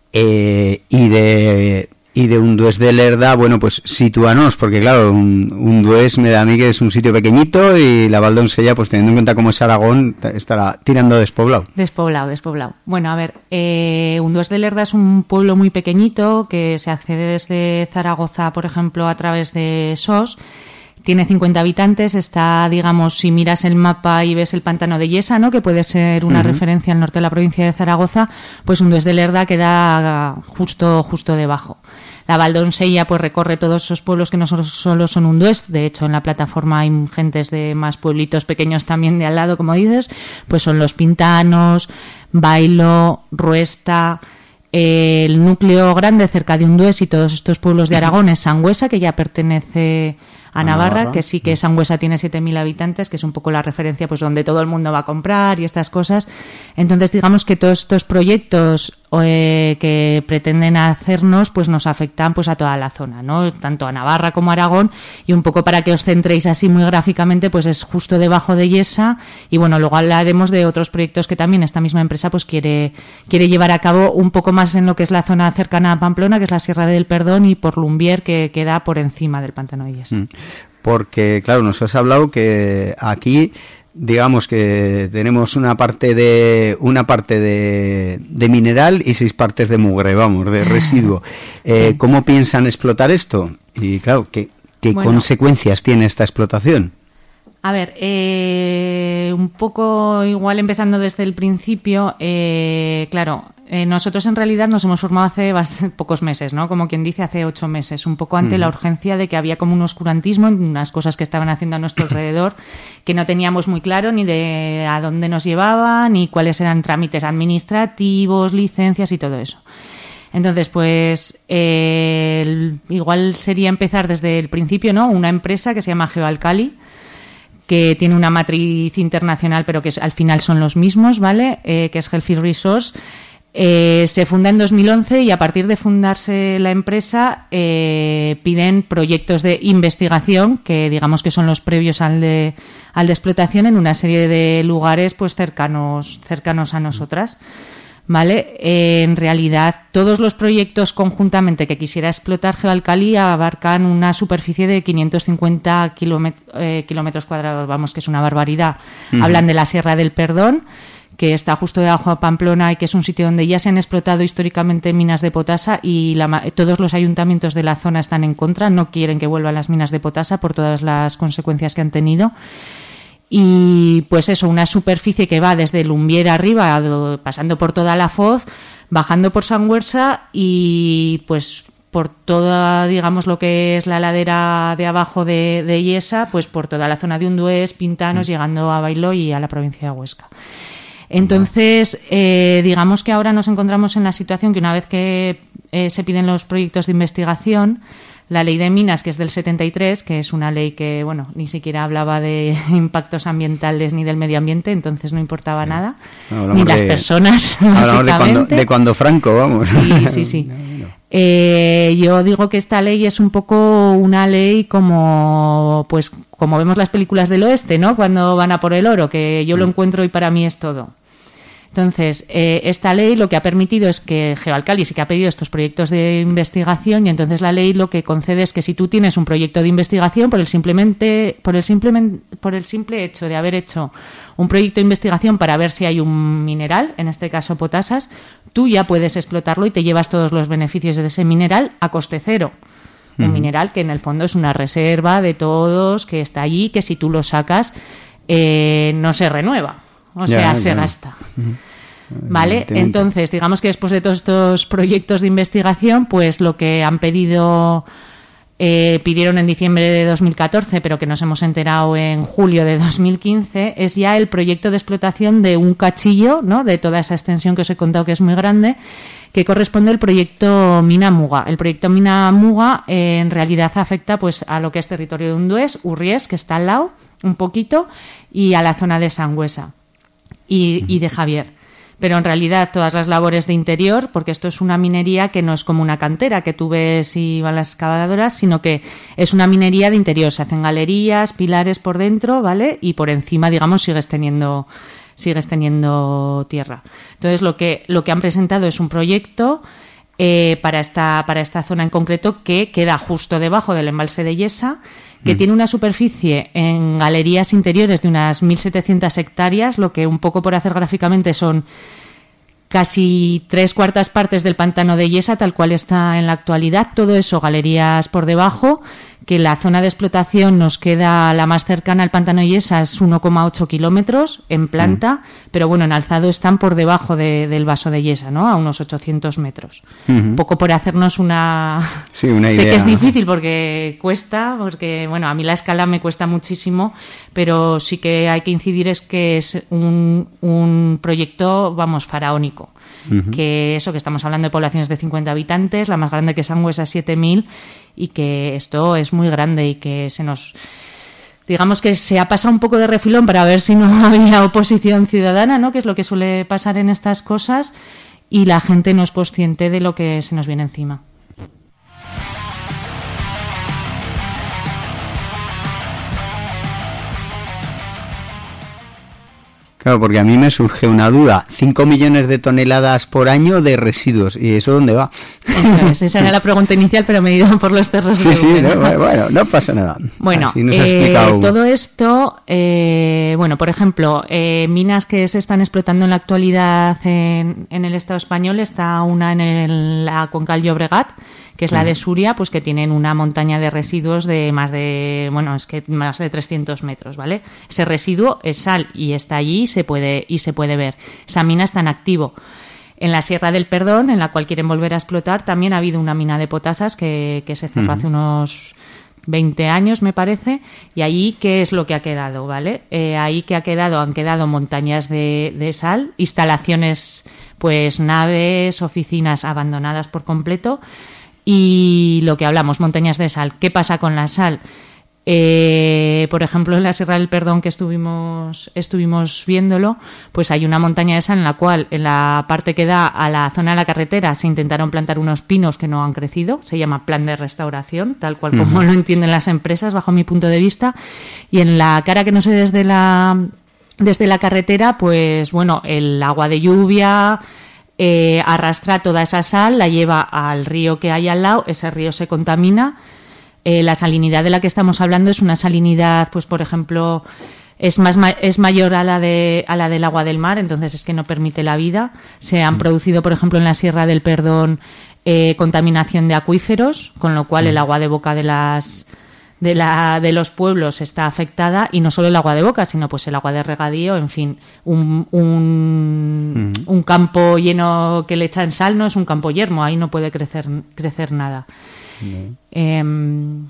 y de Undués de Lerda. Bueno, pues sitúanos, porque claro, Undués me da a mí que es un sitio pequeñito y la Valdeonsella, pues teniendo en cuenta cómo es Aragón, estará tirando despoblado. Despoblado. Bueno, a ver, Undués de Lerda es un pueblo muy pequeñito que se accede desde Zaragoza, por ejemplo, a través de Sos. Tiene 50 habitantes, está, digamos, si miras el mapa y ves el pantano de Yesa, ¿no?, que puede ser una referencia al norte de la provincia de Zaragoza, pues Undués de Lerda queda justo debajo. La Valdeonsella pues recorre todos esos pueblos que no solo son Undués, de hecho en la plataforma hay gentes de más pueblitos pequeños también de al lado, como dices, pues son Los Pintanos, Bailo, Ruesta. El núcleo grande cerca de Undués y todos estos pueblos de Aragón es Sangüesa, que ya pertenece a Navarra, que sí que Sangüesa tiene 7.000 habitantes, que es un poco la referencia pues donde todo el mundo va a comprar y estas cosas. Entonces, digamos que todos estos proyectos que pretenden hacernos pues nos afectan pues a toda la zona, ¿no? Tanto a Navarra como a Aragón, y un poco para que os centréis así muy gráficamente, pues es justo debajo de Yesa. Y bueno, luego hablaremos de otros proyectos que también esta misma empresa pues quiere llevar a cabo un poco más en lo que es la zona cercana a Pamplona, que es la Sierra del Perdón, y por Lumbier, que queda por encima del pantano de Yesa. Porque, claro, nos has hablado que aquí, digamos que tenemos una parte de mineral y 6 partes de mugre, vamos, de residuo. Sí. ¿Cómo piensan explotar esto? Y claro, ¿qué consecuencias tiene esta explotación? A ver, un poco igual empezando desde el principio, claro, nosotros en realidad nos hemos formado hace pocos meses, ¿no? Como quien dice, hace 8 meses, un poco ante la urgencia de que había como un oscurantismo en unas cosas que estaban haciendo a nuestro alrededor que no teníamos muy claro ni de a dónde nos llevaban, ni cuáles eran trámites administrativos, licencias y todo eso. Entonces, pues igual sería empezar desde el principio, ¿no? Una empresa que se llama Geoalkali, que tiene una matriz internacional, pero que al final son los mismos, ¿vale? Que es Hellfield Resource. Se funda en 2011 y a partir de fundarse la empresa piden proyectos de investigación, que digamos que son los previos al de explotación, en una serie de lugares pues cercanos a nosotras. ¿Vale? En realidad, todos los proyectos conjuntamente que quisiera explotar Geoalkali abarcan una superficie de 550 kilómetros cuadrados, vamos, que es una barbaridad. Hablan de la Sierra del Perdón, que está justo debajo de Pamplona y que es un sitio donde ya se han explotado históricamente minas de potasa y todos los ayuntamientos de la zona están en contra, no quieren que vuelvan las minas de potasa por todas las consecuencias que han tenido. Y pues eso, una superficie que va desde Lumbiera arriba, pasando por toda la Foz, bajando por Sangüesa y pues por toda, digamos, lo que es la ladera de abajo de Yesa, pues por toda la zona de Undués, Pintanos, llegando a Bailó y a la provincia de Huesca. Entonces, digamos que ahora nos encontramos en la situación que una vez que se piden los proyectos de investigación, la ley de minas, que es del 73, que es una ley que, bueno, ni siquiera hablaba de impactos ambientales ni del medio ambiente, entonces no importaba nada, ni las personas, básicamente. De cuando Franco, vamos. Sí. Yo digo que esta ley es un poco una ley como vemos las películas del oeste, ¿no? Cuando van a por el oro, que yo lo encuentro y para mí es todo. Entonces, esta ley lo que ha permitido es que Geoalkali sí que ha pedido estos proyectos de investigación y entonces la ley lo que concede es que si tú tienes un proyecto de investigación por el simple hecho de haber hecho un proyecto de investigación para ver si hay un mineral, en este caso potasas, tú ya puedes explotarlo y te llevas todos los beneficios de ese mineral a coste cero. Un mineral que en el fondo es una reserva de todos, que está allí, que si tú lo sacas no se renueva. O sea, se gasta. ¿Vale? Entonces, digamos que después de todos estos proyectos de investigación, pues lo que han pidieron en diciembre de 2014, pero que nos hemos enterado en julio de 2015, es ya el proyecto de explotación de un cachillo, ¿no? De toda esa extensión que os he contado que es muy grande, que corresponde al proyecto Mina Muga. El proyecto Mina Muga en realidad afecta pues a lo que es territorio de Undués, Urries, que está al lado, un poquito, y a la zona de Sangüesa y de Javier. Pero en realidad todas las labores de interior, porque esto es una minería que no es como una cantera que tú ves y van las excavadoras, sino que es una minería de interior. Se hacen galerías, pilares por dentro, ¿vale? Y por encima, digamos, sigues teniendo tierra. Entonces lo que han presentado es un proyecto para esta zona en concreto que queda justo debajo del embalse de Yesa, que tiene una superficie en galerías interiores de unas 1.700 hectáreas, lo que un poco por hacer gráficamente son casi 3/4 partes del pantano de Yesa, tal cual está en la actualidad. Todo eso, galerías por debajo, que la zona de explotación nos queda la más cercana al pantano de Yesa, es 1,8 kilómetros en planta, pero bueno, en alzado están por debajo del vaso de Yesa, ¿no? A unos 800 metros. Un poco por hacernos una idea. Sé que es difícil porque cuesta, porque bueno, a mí la escala me cuesta muchísimo, pero sí que hay que incidir es que es un proyecto, vamos, faraónico. Que eso, que estamos hablando de poblaciones de 50 habitantes, la más grande que Sangüesa es 7.000, y que esto es muy grande y que digamos que se ha pasado un poco de refilón para ver si no había oposición ciudadana, ¿no? Que es lo que suele pasar en estas cosas, y la gente no es consciente de lo que se nos viene encima. Claro, porque a mí me surge una duda. 5 millones de toneladas por año de residuos. ¿Y eso dónde va? Eso es, esa era la pregunta inicial, pero me he ido por los cerros. Sí, bueno, no pasa nada. Bueno, todo esto, bueno, por ejemplo, minas que se están explotando en la actualidad en el Estado español, está una en la Concal Llobregat, que es la de Suria, pues que tienen una montaña de residuos de más de 300 metros, ¿vale? Ese residuo es sal y está allí y se puede ver. Esa mina está en activo. En la Sierra del Perdón, en la cual quieren volver a explotar, también ha habido una mina de potasas que se cerró hace unos 20 años, me parece, y ahí, ¿qué es lo que ha quedado, vale? Ahí que han quedado montañas de sal, instalaciones, pues naves, oficinas abandonadas por completo, y lo que hablamos, montañas de sal. ¿Qué pasa con la sal? Por ejemplo, en la Sierra del Perdón, que estuvimos viéndolo, pues hay una montaña de sal en la cual, en la parte que da a la zona de la carretera, se intentaron plantar unos pinos que no han crecido. Se llama plan de restauración, tal cual como lo entienden las empresas, bajo mi punto de vista. Y en la cara que no sé desde la carretera, pues bueno, el agua de lluvia arrastra toda esa sal, la lleva al río que hay al lado, ese río se contamina. La salinidad de la que estamos hablando es una salinidad, pues por ejemplo, es mayor a la del agua del mar, entonces es que no permite la vida. Se han producido, por ejemplo, en la Sierra del Perdón, contaminación de acuíferos, con lo cual el agua de boca de los pueblos está afectada, y no solo el agua de boca, sino pues el agua de regadío, en fin, un campo lleno que le echan sal no es un campo yermo, ahí no puede crecer nada. En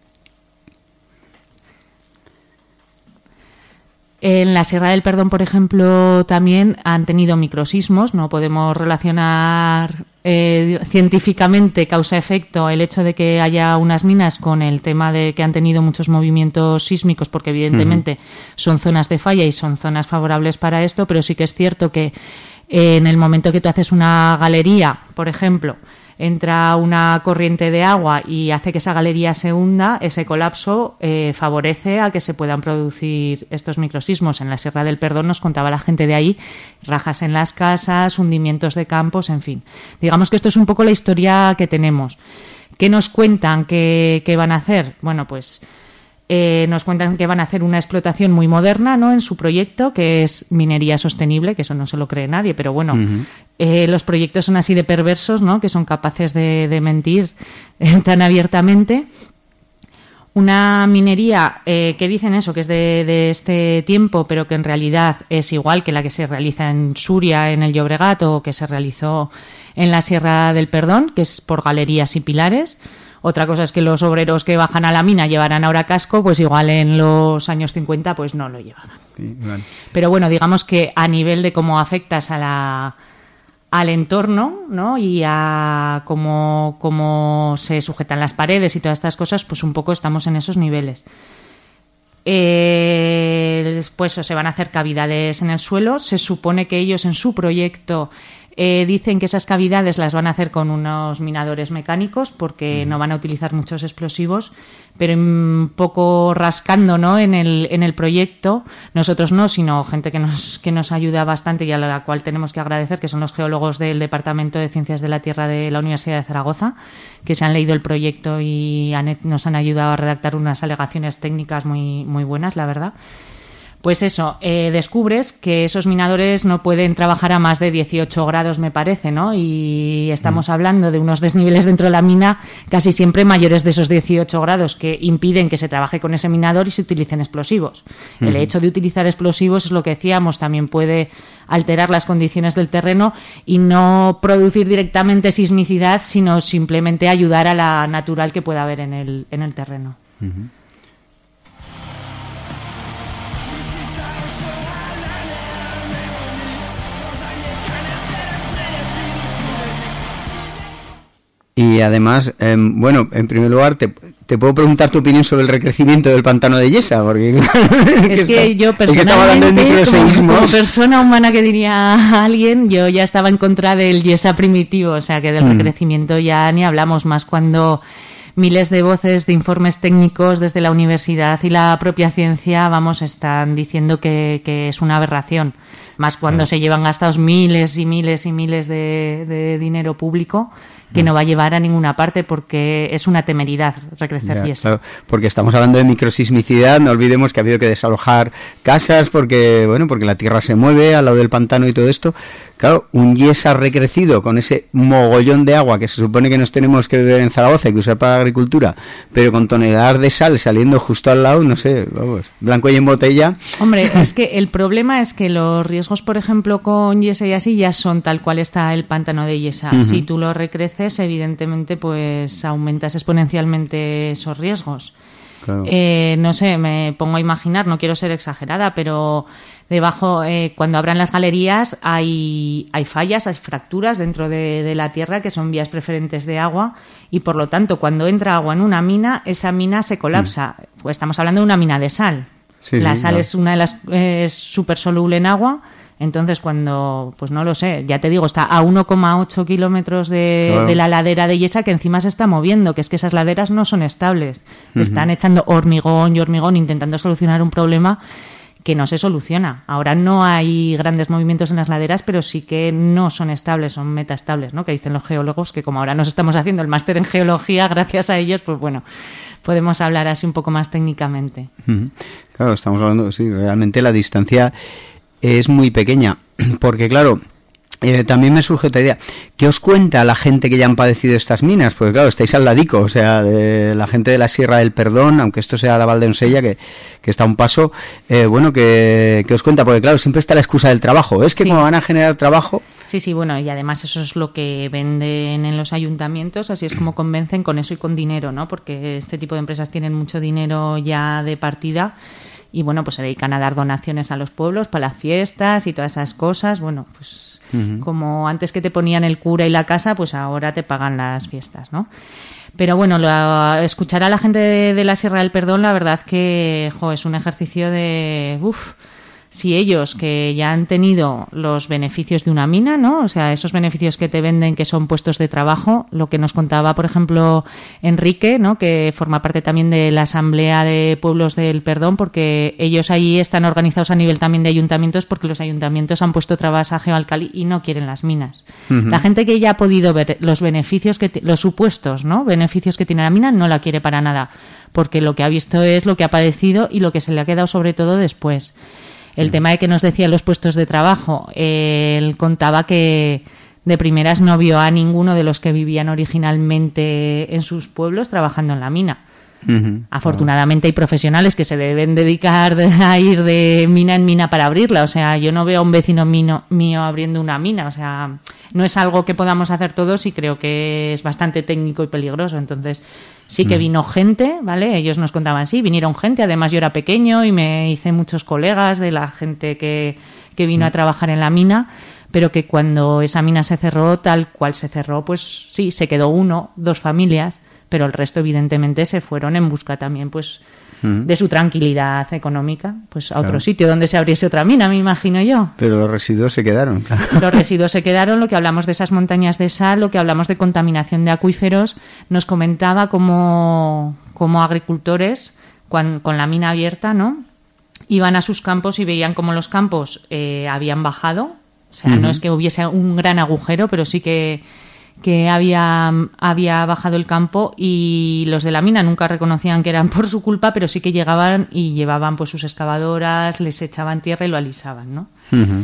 la Sierra del Perdón, por ejemplo, también han tenido microsismos. No podemos relacionar científicamente causa-efecto el hecho de que haya unas minas con el tema de que han tenido muchos movimientos sísmicos, porque evidentemente son zonas de falla y son zonas favorables para esto, pero sí que es cierto que en el momento que tú haces una galería, por ejemplo, entra una corriente de agua y hace que esa galería se hunda, ese colapso favorece a que se puedan producir estos microsismos. En la Sierra del Perdón, nos contaba la gente de ahí, rajas en las casas, hundimientos de campos, en fin. Digamos que esto es un poco la historia que tenemos. ¿Qué nos cuentan que van a hacer? Bueno, pues nos cuentan que van a hacer una explotación muy moderna, ¿no?, en su proyecto, que es minería sostenible, que eso no se lo cree nadie, pero bueno, los proyectos son así de perversos, ¿no?, que son capaces de mentir tan abiertamente. Una minería que dicen eso, que es de este tiempo, pero que en realidad es igual que la que se realiza en Suria, en el Llobregat, o que se realizó en la Sierra del Perdón, que es por galerías y pilares. Otra cosa es que los obreros que bajan a la mina llevarán ahora casco, pues igual en los años 50 pues no lo llevaban. Sí, vale. Pero bueno, digamos que a nivel de cómo afectas al entorno, ¿no?, y a cómo se sujetan las paredes y todas estas cosas, pues un poco estamos en esos niveles. Pues se van a hacer cavidades en el suelo. Se supone que ellos en su proyecto dicen que esas cavidades las van a hacer con unos minadores mecánicos, porque no van a utilizar muchos explosivos, pero un poco rascando, ¿no?, en el proyecto, nosotros no, sino gente que nos ayuda bastante y a la cual tenemos que agradecer, que son los geólogos del Departamento de Ciencias de la Tierra de la Universidad de Zaragoza, que se han leído el proyecto y nos han ayudado a redactar unas alegaciones técnicas muy, muy buenas, la verdad. Pues eso, descubres que esos minadores no pueden trabajar a más de 18 grados, me parece, ¿no? Y estamos hablando de unos desniveles dentro de la mina casi siempre mayores de esos 18 grados, que impiden que se trabaje con ese minador y se utilicen explosivos. El hecho de utilizar explosivos, es lo que decíamos, también puede alterar las condiciones del terreno y no producir directamente sismicidad, sino simplemente ayudar a la natural que pueda haber en el terreno. Y además, bueno, en primer lugar, te puedo preguntar tu opinión sobre el recrecimiento del pantano de Yesa, porque es que yo personalmente, como persona humana que diría alguien, yo ya estaba en contra del Yesa primitivo, o sea que del recrecimiento ya ni hablamos, más cuando miles de voces de informes técnicos desde la universidad y la propia ciencia, están diciendo que es una aberración, más cuando se llevan gastados miles y miles y miles de dinero público, que no va a llevar a ninguna parte, porque es una temeridad recrecer Yesa. Claro, porque estamos hablando de microsismicidad, no olvidemos que ha habido que desalojar casas porque la tierra se mueve al lado del pantano y todo esto. claro, un Yesar recrecido con ese mogollón de agua que se supone que nos tenemos que beber en Zaragoza y que usar para la agricultura, pero con toneladas de sal saliendo justo al lado, no sé, vamos, blanco y en botella. Hombre, es que el problema es que los riesgos, por ejemplo, con Yesa y así ya son tal cual está el pantano de Yesa. Uh-huh. Si tú lo recreces, evidentemente, pues aumentas exponencialmente esos riesgos. Claro. No sé, me pongo a imaginar, no quiero ser exagerada, pero debajo, cuando abran las galerías, hay fallas, hay fracturas dentro de la tierra que son vías preferentes de agua y, por lo tanto, cuando entra agua en una mina, esa mina se colapsa. Pues estamos hablando de una mina de sal. Sí, la sal es una de las es súper soluble en agua. Entonces, cuando, pues no lo sé, ya te digo, está a 1,8 kilómetros de la ladera de Yesa, que encima se está moviendo, que es que esas laderas no son estables. Uh-huh. Están echando hormigón y hormigón intentando solucionar un problema que no se soluciona. Ahora no hay grandes movimientos en las laderas, pero sí que no son estables, son metaestables, ¿no? Que dicen los geólogos, que como ahora nos estamos haciendo el máster en geología, gracias a ellos, pues bueno, podemos hablar así un poco más técnicamente. Uh-huh. Claro, estamos hablando, sí, realmente la distancia es muy pequeña, porque claro, también me surge otra idea. ¿Qué os cuenta la gente que ya han padecido estas minas? Porque claro, estáis al ladico, o sea, de la gente de la Sierra del Perdón, aunque esto sea la Valdensella, que está a un paso, bueno, ¿qué os cuenta? Porque claro, siempre está la excusa del trabajo. Es que como van a generar trabajo... Sí, bueno, y además eso es lo que venden en los ayuntamientos, así es como convencen con eso y con dinero, ¿no? Porque este tipo de empresas tienen mucho dinero ya de partida y bueno, pues se dedican a dar donaciones a los pueblos para las fiestas y todas esas cosas. Bueno, pues como antes que te ponían el cura y la casa, pues ahora te pagan las fiestas, ¿no? Pero bueno, escuchar a la gente de la Sierra del Perdón, la verdad que es un ejercicio de... Si ellos, que ya han tenido los beneficios de una mina, ¿no? O sea, esos beneficios que te venden, que son puestos de trabajo, lo que nos contaba, por ejemplo, Enrique, ¿no? Que forma parte también de la Asamblea de Pueblos del Perdón, porque ellos ahí están organizados a nivel también de ayuntamientos, porque los ayuntamientos han puesto trabas a Geoalcalí y no quieren las minas. Uh-huh. La gente que ya ha podido ver los beneficios, los supuestos, ¿no? Beneficios que tiene la mina, no la quiere para nada, porque lo que ha visto es lo que ha padecido y lo que se le ha quedado sobre todo después. El tema de que nos decía los puestos de trabajo, él contaba que de primeras no vio a ninguno de los que vivían originalmente en sus pueblos trabajando en la mina. Uh-huh. Afortunadamente hay profesionales que se deben dedicar a ir de mina en mina para abrirla. O sea, yo no veo a un vecino mío abriendo una mina. O sea, no es algo que podamos hacer todos y creo que es bastante técnico y peligroso. Entonces... Sí que vino gente, ¿vale? Ellos nos contaban, sí, vinieron gente. Además, yo era pequeño y me hice muchos colegas de la gente que vino a trabajar en la mina, pero que cuando esa mina se cerró, tal cual se cerró, pues sí, se quedó 1, 2 familias, pero el resto, evidentemente, se fueron en busca también, pues, de su tranquilidad económica, pues a otro sitio donde se abriese otra mina, me imagino yo. Pero los residuos se quedaron, claro. Los residuos se quedaron, lo que hablamos de esas montañas de sal, lo que hablamos de contaminación de acuíferos, nos comentaba como agricultores, con la mina abierta, ¿no? Iban a sus campos y veían cómo los campos habían bajado, o sea, no es que hubiese un gran agujero, pero sí que había bajado el campo y los de la mina nunca reconocían que eran por su culpa, pero sí que llegaban y llevaban pues sus excavadoras, les echaban tierra y lo alisaban, ¿no? Uh-huh.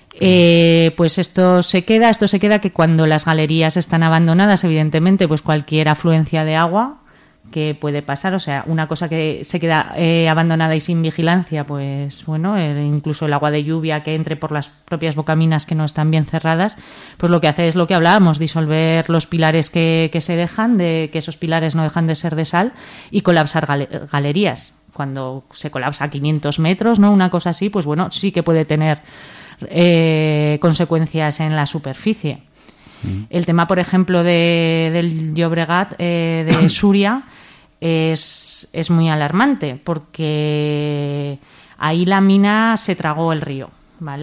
Pues esto se queda que cuando las galerías están abandonadas, evidentemente, pues cualquier afluencia de agua que puede pasar, o sea, una cosa que se queda abandonada y sin vigilancia, pues bueno, incluso el agua de lluvia que entre por las propias bocaminas que no están bien cerradas, pues lo que hace es lo que hablábamos, disolver los pilares que se dejan, de que esos pilares no dejan de ser de sal y colapsar galerías. Cuando se colapsa a 500 metros, ¿no? Una cosa así, pues bueno, sí que puede tener consecuencias en la superficie. El tema, por ejemplo, del Llobregat, de Súria, es muy alarmante porque ahí la mina se tragó el río,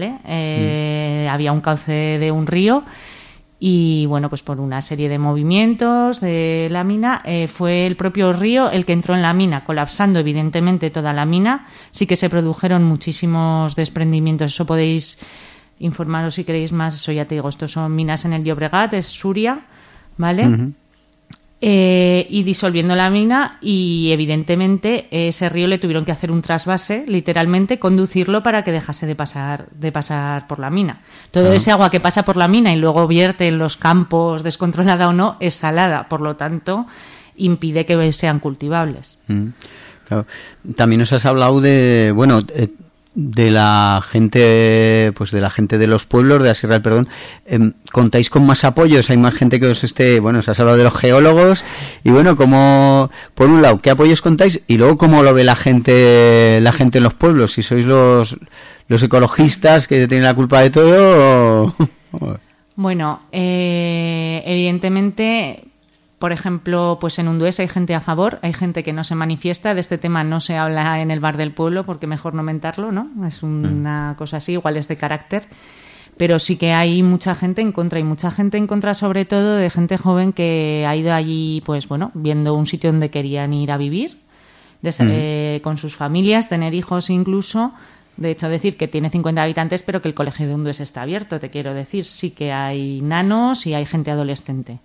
¿vale? Había un cauce de un río y, bueno, pues por una serie de movimientos de la mina fue el propio río el que entró en la mina, colapsando evidentemente toda la mina. Sí que se produjeron muchísimos desprendimientos, eso podéis informaros si queréis más, eso ya te digo, estos son minas en el Llobregat, es Súria, ¿vale? Uh-huh. y disolviendo la mina, y evidentemente ese río le tuvieron que hacer un trasvase, literalmente conducirlo para que dejase de pasar por la mina. Todo ese agua que pasa por la mina y luego vierte en los campos descontrolada o no es salada, por lo tanto impide que sean cultivables. Claro. También nos has hablado de de la gente, pues de la gente de los pueblos de la Sierra del Perdón. ¿Contáis con más apoyos? ¿Hay más gente que os esté...? Bueno, os has hablado de los geólogos y ¿cómo, por un lado, qué apoyos contáis? Y luego, ¿cómo lo ve la gente en los pueblos? Si sois los ecologistas que tienen la culpa de todo o... Bueno, evidentemente... Por ejemplo, pues en Undués hay gente a favor, hay gente que no se manifiesta. De este tema no se habla en el bar del pueblo porque mejor no mentarlo, ¿no? Es una cosa así, igual es de carácter. Pero sí que hay mucha gente en contra, y mucha gente en contra sobre todo de gente joven que ha ido allí, pues viendo un sitio donde querían ir a vivir, con sus familias, tener hijos incluso. De hecho, decir que tiene 50 habitantes, pero que el colegio de Undués está abierto, te quiero decir. Sí que hay nanos y hay gente adolescente.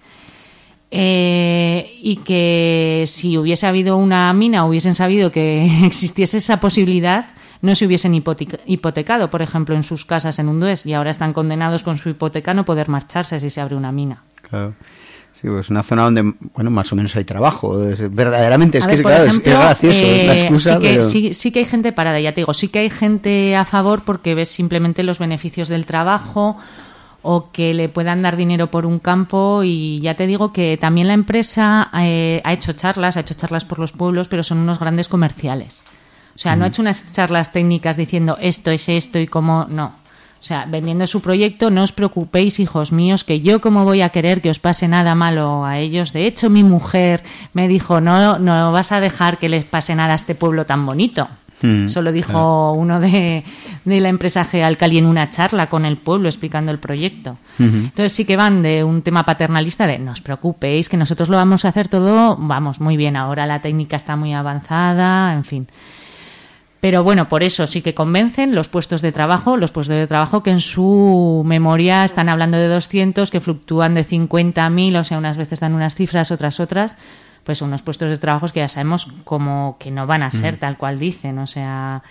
Y que si hubiese habido una mina, hubiesen sabido que existiese esa posibilidad, no se hubiesen hipotecado, por ejemplo, en sus casas en Undués, y ahora están condenados con su hipoteca a no poder marcharse si se abre una mina. Claro. Sí, pues una zona donde, más o menos hay trabajo. Verdaderamente, es ejemplo, es gracioso, es la excusa. Sí que hay gente parada, ya te digo, sí que hay gente a favor porque ves simplemente los beneficios del trabajo, o que le puedan dar dinero por un campo. Y ya te digo que también la empresa ha hecho charlas por los pueblos, pero son unos grandes comerciales. O sea, no ha hecho unas charlas técnicas diciendo esto es esto y cómo, no. O sea, vendiendo su proyecto. No os preocupéis, hijos míos, que yo cómo voy a querer que os pase nada malo a ellos. De hecho, mi mujer me dijo, no vas a dejar que les pase nada a este pueblo tan bonito. Eso lo dijo uno de la empresa Gealcali en una charla con el pueblo explicando el proyecto. Entonces sí que van de un tema paternalista de no os preocupéis, que nosotros lo vamos a hacer todo, muy bien, ahora la técnica está muy avanzada, en fin. Pero por eso sí que convencen los puestos de trabajo que en su memoria están hablando de 200, que fluctúan de 50.000, o sea, unas veces dan unas cifras, otras, pues unos puestos de trabajo que ya sabemos como que no van a ser tal cual dicen, o sea,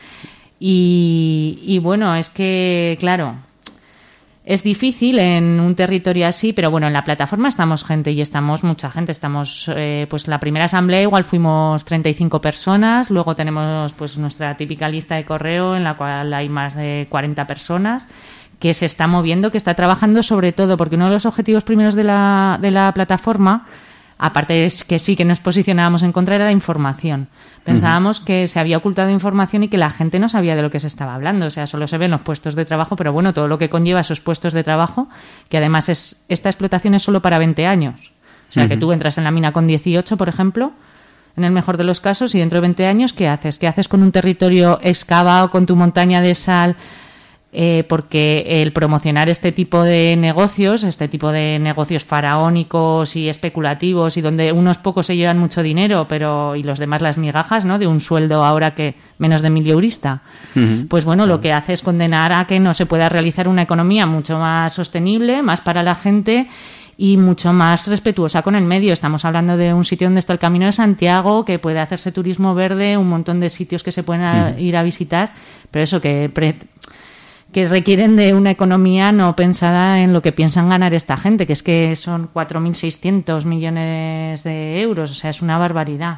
y es que, claro, es difícil en un territorio así, pero en la plataforma estamos mucha gente, pues la primera asamblea igual fuimos 35 personas, luego tenemos pues nuestra típica lista de correo en la cual hay más de 40 personas, que se está moviendo, que está trabajando sobre todo, porque uno de los objetivos primeros de la plataforma, aparte es que sí que nos posicionábamos en contra, era la información. Pensábamos que se había ocultado información y que la gente no sabía de lo que se estaba hablando. O sea, solo se ven los puestos de trabajo, pero todo lo que conlleva esos puestos de trabajo, que además esta explotación es solo para 20 años. O sea, que tú entras en la mina con 18, por ejemplo, en el mejor de los casos, y dentro de 20 años, ¿qué haces? ¿Qué haces con un territorio excavado, con tu montaña de sal? Porque el promocionar este tipo de negocios faraónicos y especulativos, y donde unos pocos se llevan mucho dinero, y los demás las migajas, ¿no?, de un sueldo ahora que menos de 1.000 eurista, pues lo que hace es condenar a que no se pueda realizar una economía mucho más sostenible, más para la gente y mucho más respetuosa con el medio. Estamos hablando de un sitio donde está el Camino de Santiago, que puede hacerse turismo verde, un montón de sitios que se pueden ir a visitar, pero eso que requieren de una economía no pensada en lo que piensan ganar esta gente, que es que son 4.600 millones de euros, o sea, es una barbaridad.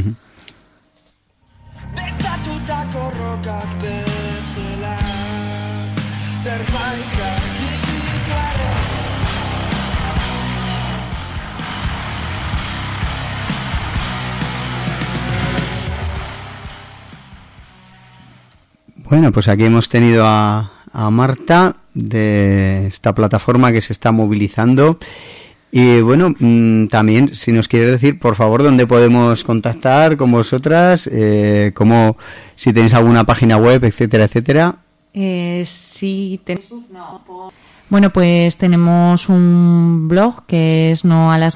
Bueno, pues aquí hemos tenido a Marta de esta plataforma que se está movilizando. Y también, si nos quieres decir, por favor, dónde podemos contactar con vosotras, si tenéis alguna página web, etcétera, etcétera. Sí, Bueno, pues tenemos un blog que es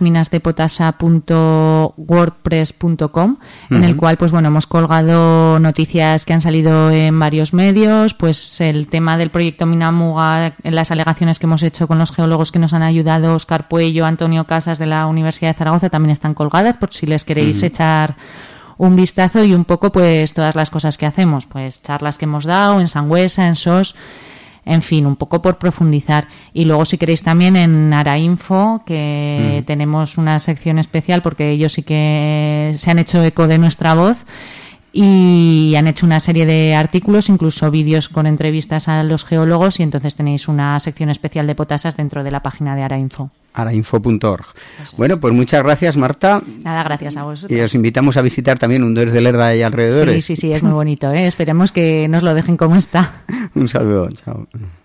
noalasminasdepotasa.wordpress.com, en el cual, pues bueno, hemos colgado noticias que han salido en varios medios, pues el tema del proyecto Minamuga, las alegaciones que hemos hecho con los geólogos que nos han ayudado, Óscar Puello, Antonio Casas de la Universidad de Zaragoza, también están colgadas por si les queréis echar un vistazo, y un poco pues todas las cosas que hacemos, pues charlas que hemos dado en Sangüesa, en SOS, en fin, un poco por profundizar. Y luego, si queréis, también en Arainfo, que tenemos una sección especial porque ellos sí que se han hecho eco de nuestra voz y han hecho una serie de artículos, incluso vídeos con entrevistas a los geólogos, y entonces tenéis una sección especial de potasas dentro de la página de Arainfo. Arainfo.org. Bueno, pues muchas gracias, Marta. Nada, gracias a vosotros. Y os invitamos a visitar también Hundoers de Lerda y alrededores. Sí, es muy bonito, ¿eh? Esperemos que nos lo dejen como está. Un saludo, chao.